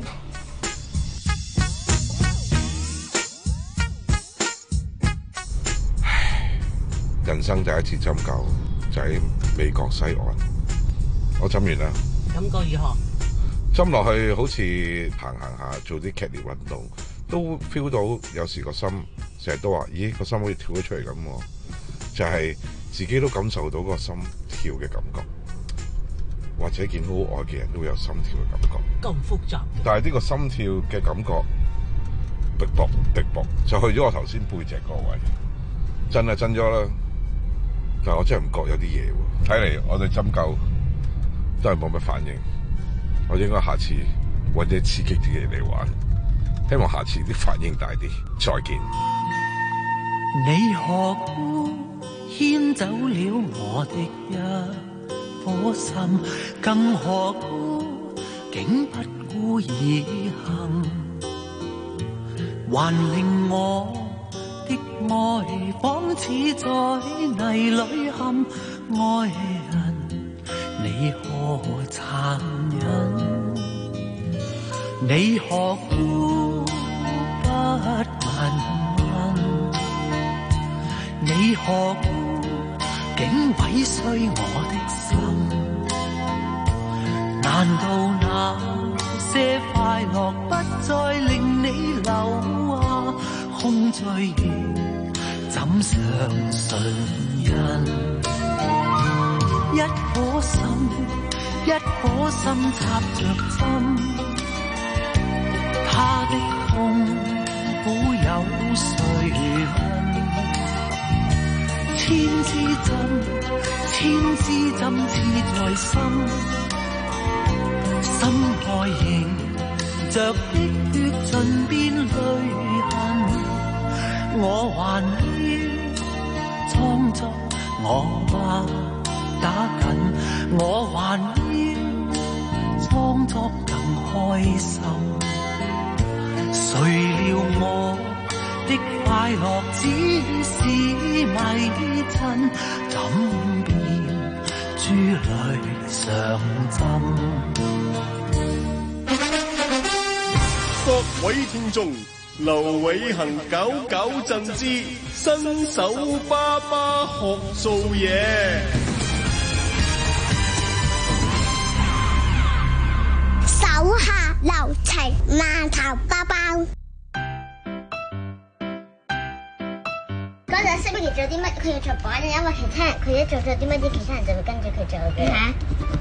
人生第一次針灸就喺美國西岸，我針完啦。 感覺如何？ 針落去好似行行下做啲劇烈運動，都 feel 到有時個心成日都話：咦，個心好似跳咗出嚟咁喎。就係、是、自己都感受到個心跳嘅感覺，或者見到好愛嘅人都會有心跳嘅感覺。 咁複雜。 但係呢個心跳嘅感覺逼薄逼薄，就去咗我頭先背脊個位，震係震咗啦。但我真係唔覺有啲嘢喎，睇嚟我哋針灸都係冇乜反應，我應該下次揾啲刺激啲嘢嚟玩，希望下次啲反應大啲。再見。 你何故牽走了我的一顆心，更何故竟不顧而行，還令我的愛仿似在泥裏陷，愛人你何殘忍？你何故不問問？你何故竟毀碎我的心？難道那些快樂不再令你留下空醉意？怎相信人？一顆心，一顆心插着針，他的痛苦有誰問？千支針，千支針刺在心，心愛凝着的血盡變淚痕。我還要裝作我話打緊，我還要裝作更開心。誰料我的快樂只是迷陣，怎變珠淚上針？ 各位聽眾，劉偉恒搞搞震之新手爸爸學做嘢。 手下留情，饅頭包包。嗰陣 Sylvie 做啲乜，佢要做榜樣，因為其他人佢一做咗啲乜嘢，其他人就會跟住佢做嘅。嚇！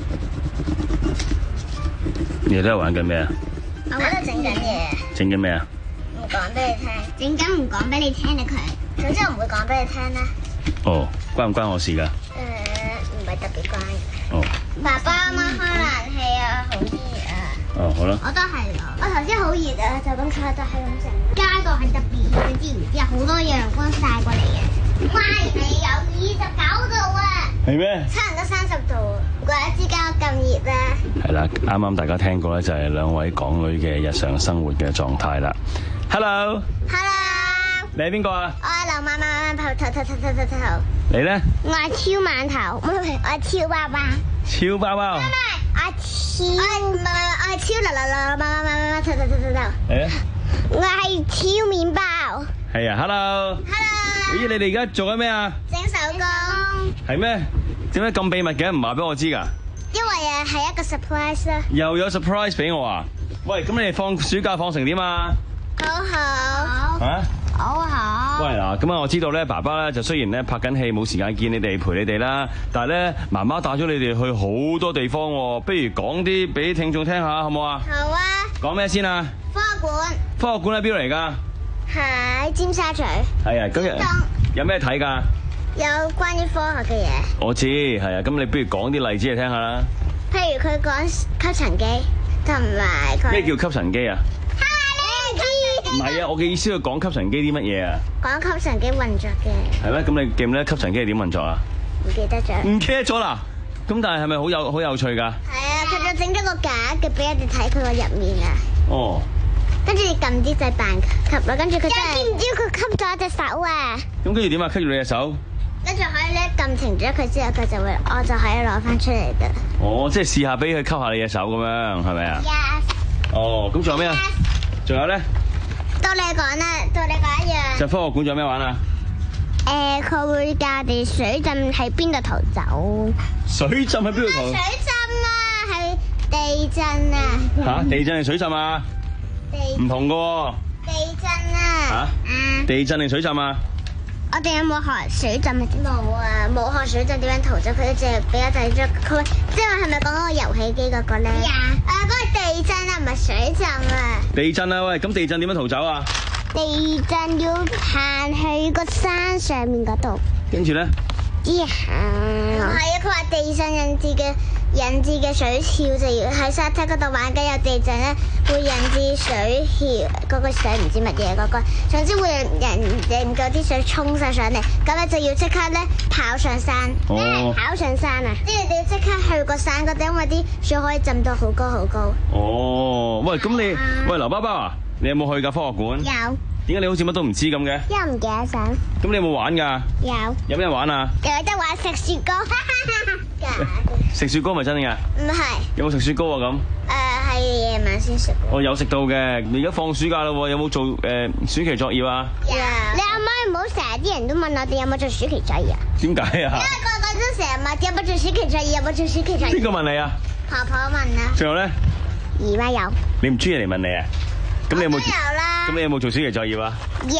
你喺度玩緊咩啊？ 我喺度整緊嘢。 整緊咩啊？ 唔講俾你聽，整緊唔講俾你聽啊佢。總之我唔會講俾你聽啦。 哦，關唔關我事㗎？誒、 呃，唔係特別關嘅。 哦。 爸爸媽開冷氣啊，好熱啊！ 哦，好啦。 我都係咯，我頭先好熱啊，就咁坐就係咁整。街度係特別熱，你知唔知啊？好多陽光曬過嚟嘅。乖，你有二十九度啊！ 係咩？ 差唔多三十度啊！唔怪得之間我咁熱啊！ 係啦，啱啱大家聽過咧，就係兩位港女嘅日常生活嘅狀態啦。Hello。Hello。你係邊個啊？ 我係劉媽媽頭頭頭頭頭頭頭。 你咧？ 我係超饅頭，唔係我係超包包。 超包包。 唔係，我係超唔係唔係我係超流流流媽媽媽媽媽頭頭頭頭頭。 係啊。 我係超麵包。 係啊 ，Hello。Hello。咦，你哋而家做緊咩啊？ 整手工。 係咩？點解咁秘密嘅？唔話俾我知㗎？ 因為係啊，係一個 surprise 啦。 又有 surprise 俾我啊！喂，咁你哋放暑假放成點啊？ 好好。 啊？ 好好。 喂嗱，咁啊，我知道咧，爸爸咧就雖然咧拍緊戲，冇時間見你哋陪你哋啦，但係咧媽媽帶咗你哋去好多地方喎，不如講啲俾聽眾聽下，好唔好啊？ 好啊。 講咩先啊？ 科學館。 科學館喺邊度嚟㗎？ 喺尖沙咀。 係啊，今日有咩睇㗎？ 有關於科學嘅嘢。 我知，係啊，咁你不如講啲例子嚟聽下啦。 譬如佢講吸塵機，同埋佢咩叫吸塵機啊？唔係啊，我嘅意思係講吸塵機啲乜嘢啊？ 講吸塵機運作嘅。 係咩？咁你記唔記得吸塵機係點運作啊？ 唔記得咗。唔記得咗啦？咁但係係咪好有好有趣㗎？係啊，佢就整咗個架嘅俾人哋睇佢個入面啊。 哦。 跟住撳啲掣扮吸啦，跟住佢真係。知唔知佢吸咗隻手啊？ 咁跟住點啊？吸住你隻手？ 跟住可以咧撳停咗佢之後，佢就會，我就可以攞翻出嚟㗎。 哦，即係試下俾佢吸下你隻手咁樣，係咪啊 ？Yes。 哦，咁仲有咩啊？仲有咧？ 到你講啦，到你講一樣。 就科學館仲有咩玩啊？ 誒，佢會教我哋水浸喺邊度逃走。 水浸喺邊度逃？ 水浸啊，係地震啊。 嚇！地震定水浸啊？唔同㗎喎。 地震啊。 嚇？地震定水浸啊？ 我哋有冇學水浸？冇啊，冇學水浸點樣逃走，佢淨係俾我睇咗佢，即係係咪講嗰個遊戲機嗰個咧？啊，嗰個地震啊，唔係水浸啊。 地震啊，喂，咁地震點樣逃走啊？ 地震要行去個山上面嗰度。 跟住咧？ 之後係啊，佢話地震引致嘅引致嘅水潮就要喺沙灘嗰度玩緊，有地震咧會引致水潮，嗰個水唔知乜嘢嗰個，總之會引引嗰啲水衝晒上嚟，咁咧就要即刻咧跑上山。 哦。 跑上山啊！即係你要即刻去個山嗰度，因為啲水可以浸到好高好高。 哦，喂，咁你喂劉包包啊，你有冇去㗎科學館？ 有。 點解你好似乜都唔知咁嘅？ 因為唔記得想。 咁你有冇玩㗎？ 有。 有咩玩啊？ 有得玩食雪糕。 食雪糕咪真㗎？ 唔係。 有冇食雪糕啊咁？ 誒係夜晚先食。 我有食到嘅。你而家放暑假啦喎，有冇做誒暑期作業啊？ 有。你阿媽唔好成日啲人都問我哋有冇做暑期作業啊？ 點解啊？ 因為個個都成日問有冇做暑期作業，有冇做暑期作業。 邊個問你啊？ 婆婆問啊。仲有咧？ 姨媽有。 你唔中意人嚟問你啊？咁你有冇？ 有啦。 咁你有冇做暑期作業啊？ 有。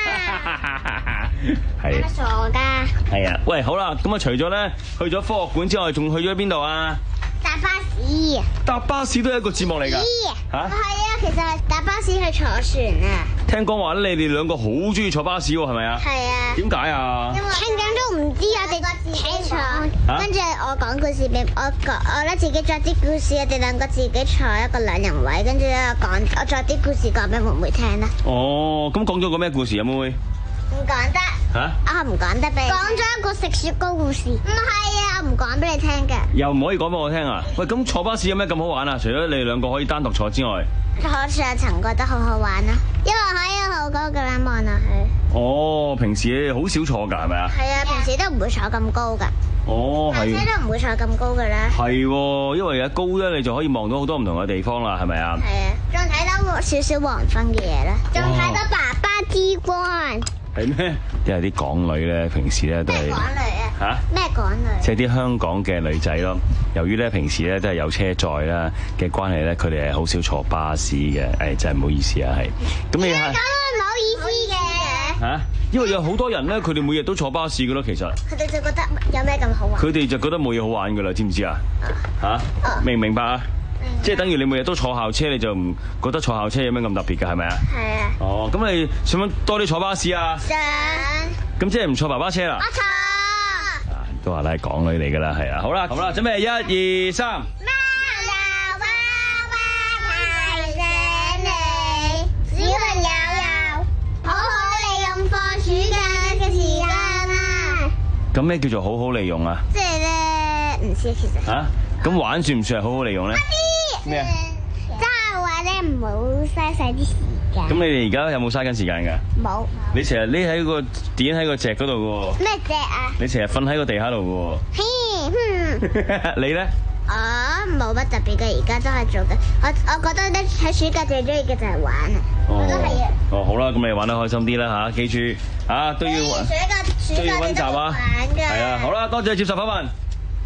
係。 傻㗎。 係啊，喂，好啦，咁啊，除咗咧去咗科學館之外，仲去咗邊度啊？ 搭巴士。 搭巴士都係一個節目嚟㗎。嚇？係啊，其實係搭巴士去坐船啊。 聽講話咧，你哋兩個好中意坐巴士喎，係咪啊？ 係啊。 點解啊？ 因為聽緊都唔知我哋個自己坐，跟住我講故事俾我講，我咧自己作啲故事，我哋兩個自己坐一個兩人位，跟住咧我講，我作啲故事講俾妹妹聽啦。 哦，咁講咗個咩故事啊，妹妹？ 唔講得。 嚇？ 我唔講得俾你。講咗一個食雪糕故事。唔係啊，我唔講俾你聽嘅。 又唔可以講俾我聽啊？喂，咁坐巴士有咩咁好玩啊？除咗你哋兩個可以單獨坐之外， 坐上層覺得好好玩啊，因為可以好高咁樣望落去。 哦，平時好少坐㗎，係咪啊？ 係啊，平時都唔會坐咁高㗎。 哦，係。 車都唔會坐咁高㗎啦。 係喎，因為有高咧，你就可以望到好多唔同嘅地方啦，係咪啊？ 係啊，仲睇到少少黃昏嘅嘢啦，仲睇到爸爸之光。 係咩？因為啲港女咧，平時咧都係。 咩港女啊？ 嚇？ 咩港女？ 即係啲香港嘅女仔咯。由於咧平時咧都係有車載啦嘅關係咧，佢哋係好少坐巴士嘅。誒，真係唔好意思啊，係。咁你係。 講到唔好意思嘅。 嚇？因為有好多人咧，佢哋每日都坐巴士嘅咯，其實。 佢哋就覺得有咩咁好玩？ 佢哋就覺得冇嘢好玩㗎啦，知唔知啊？嚇？明唔明白啊？即係等於你每日都坐校車，你就唔覺得坐校車有咩咁特別㗎，係咪啊？係啊。哦，咁你想唔想多啲坐巴士啊？想。咁即係唔坐爸爸車啦？我坐。啊，都話你係港女嚟㗎啦，係啊。好啦，好啦，準備一二三。 媽媽爸爸提醒你，小朋友又好好利用放暑假嘅時間啊！ 咁咩叫做好好利用啊？ 即係咧，唔知其實。 嚇？咁玩算唔算係好好利用咧？咩啊？ 即係話咧，唔好嘥晒啲時間。 咁你哋而家有冇嘥緊時間㗎？冇。你成日匿喺個點喺個席嗰度㗎喎。咩席啊？ 你成日瞓喺個地下度㗎喎。你咧？ 我冇乜特別嘅，而家都係做緊。我我覺得咧喺暑假最中意嘅就係玩啊。我都係啊。 哦，好啦，咁你玩得開心啲啦嚇，記住嚇都要暑假暑假都要溫習啊。係啊，好啦，多謝接受訪問。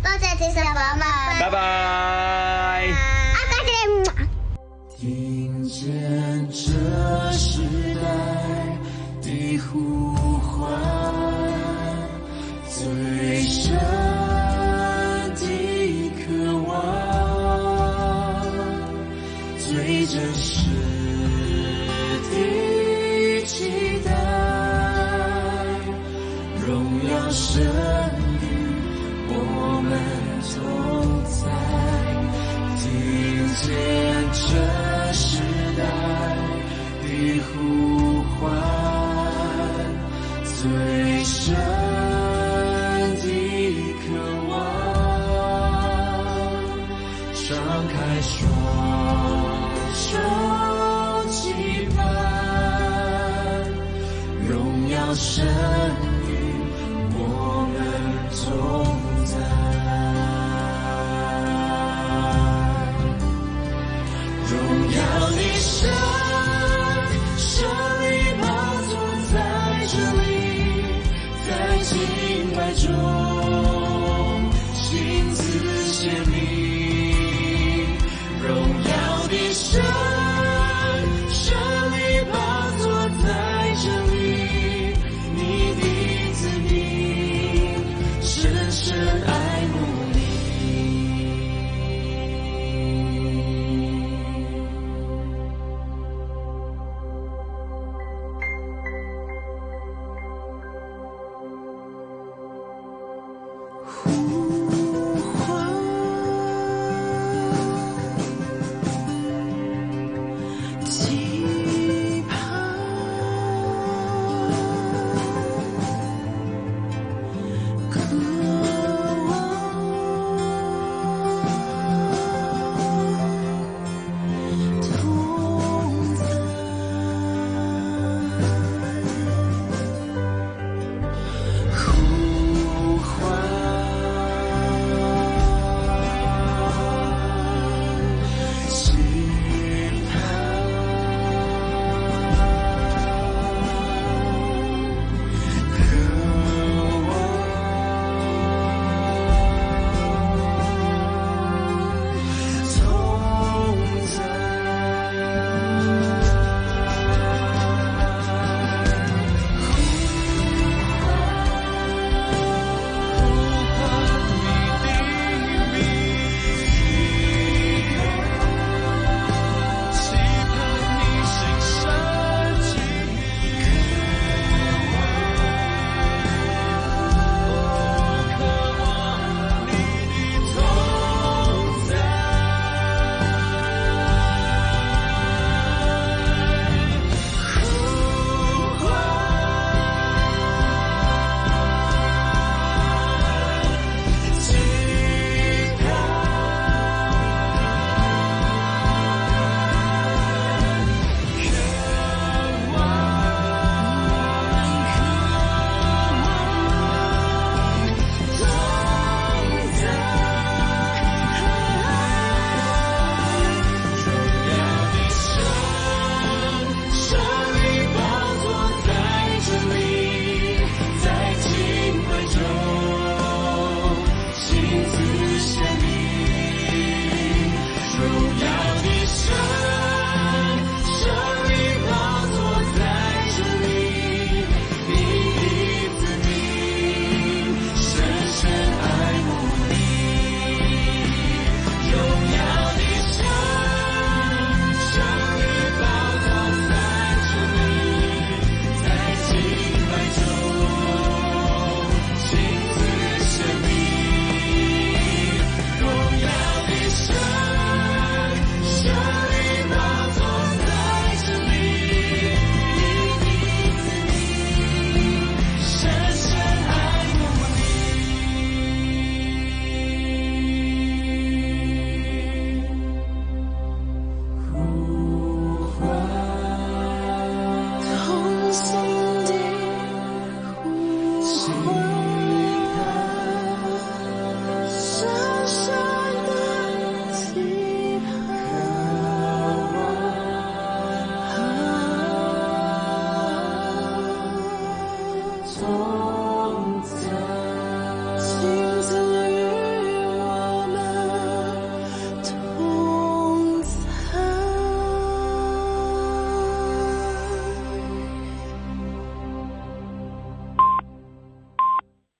多謝接受訪問， 拜拜。 啊，多謝你。 聽見這時代的呼喚，最深的渴望，最真實的期待，榮耀神與我們同在，聽見這時代的呼喚，最深的渴望，張開雙手期盼，榮耀神與我們同在，榮耀你神，神靈寶座在這裡，在敬拜中親自顯明，榮耀你神。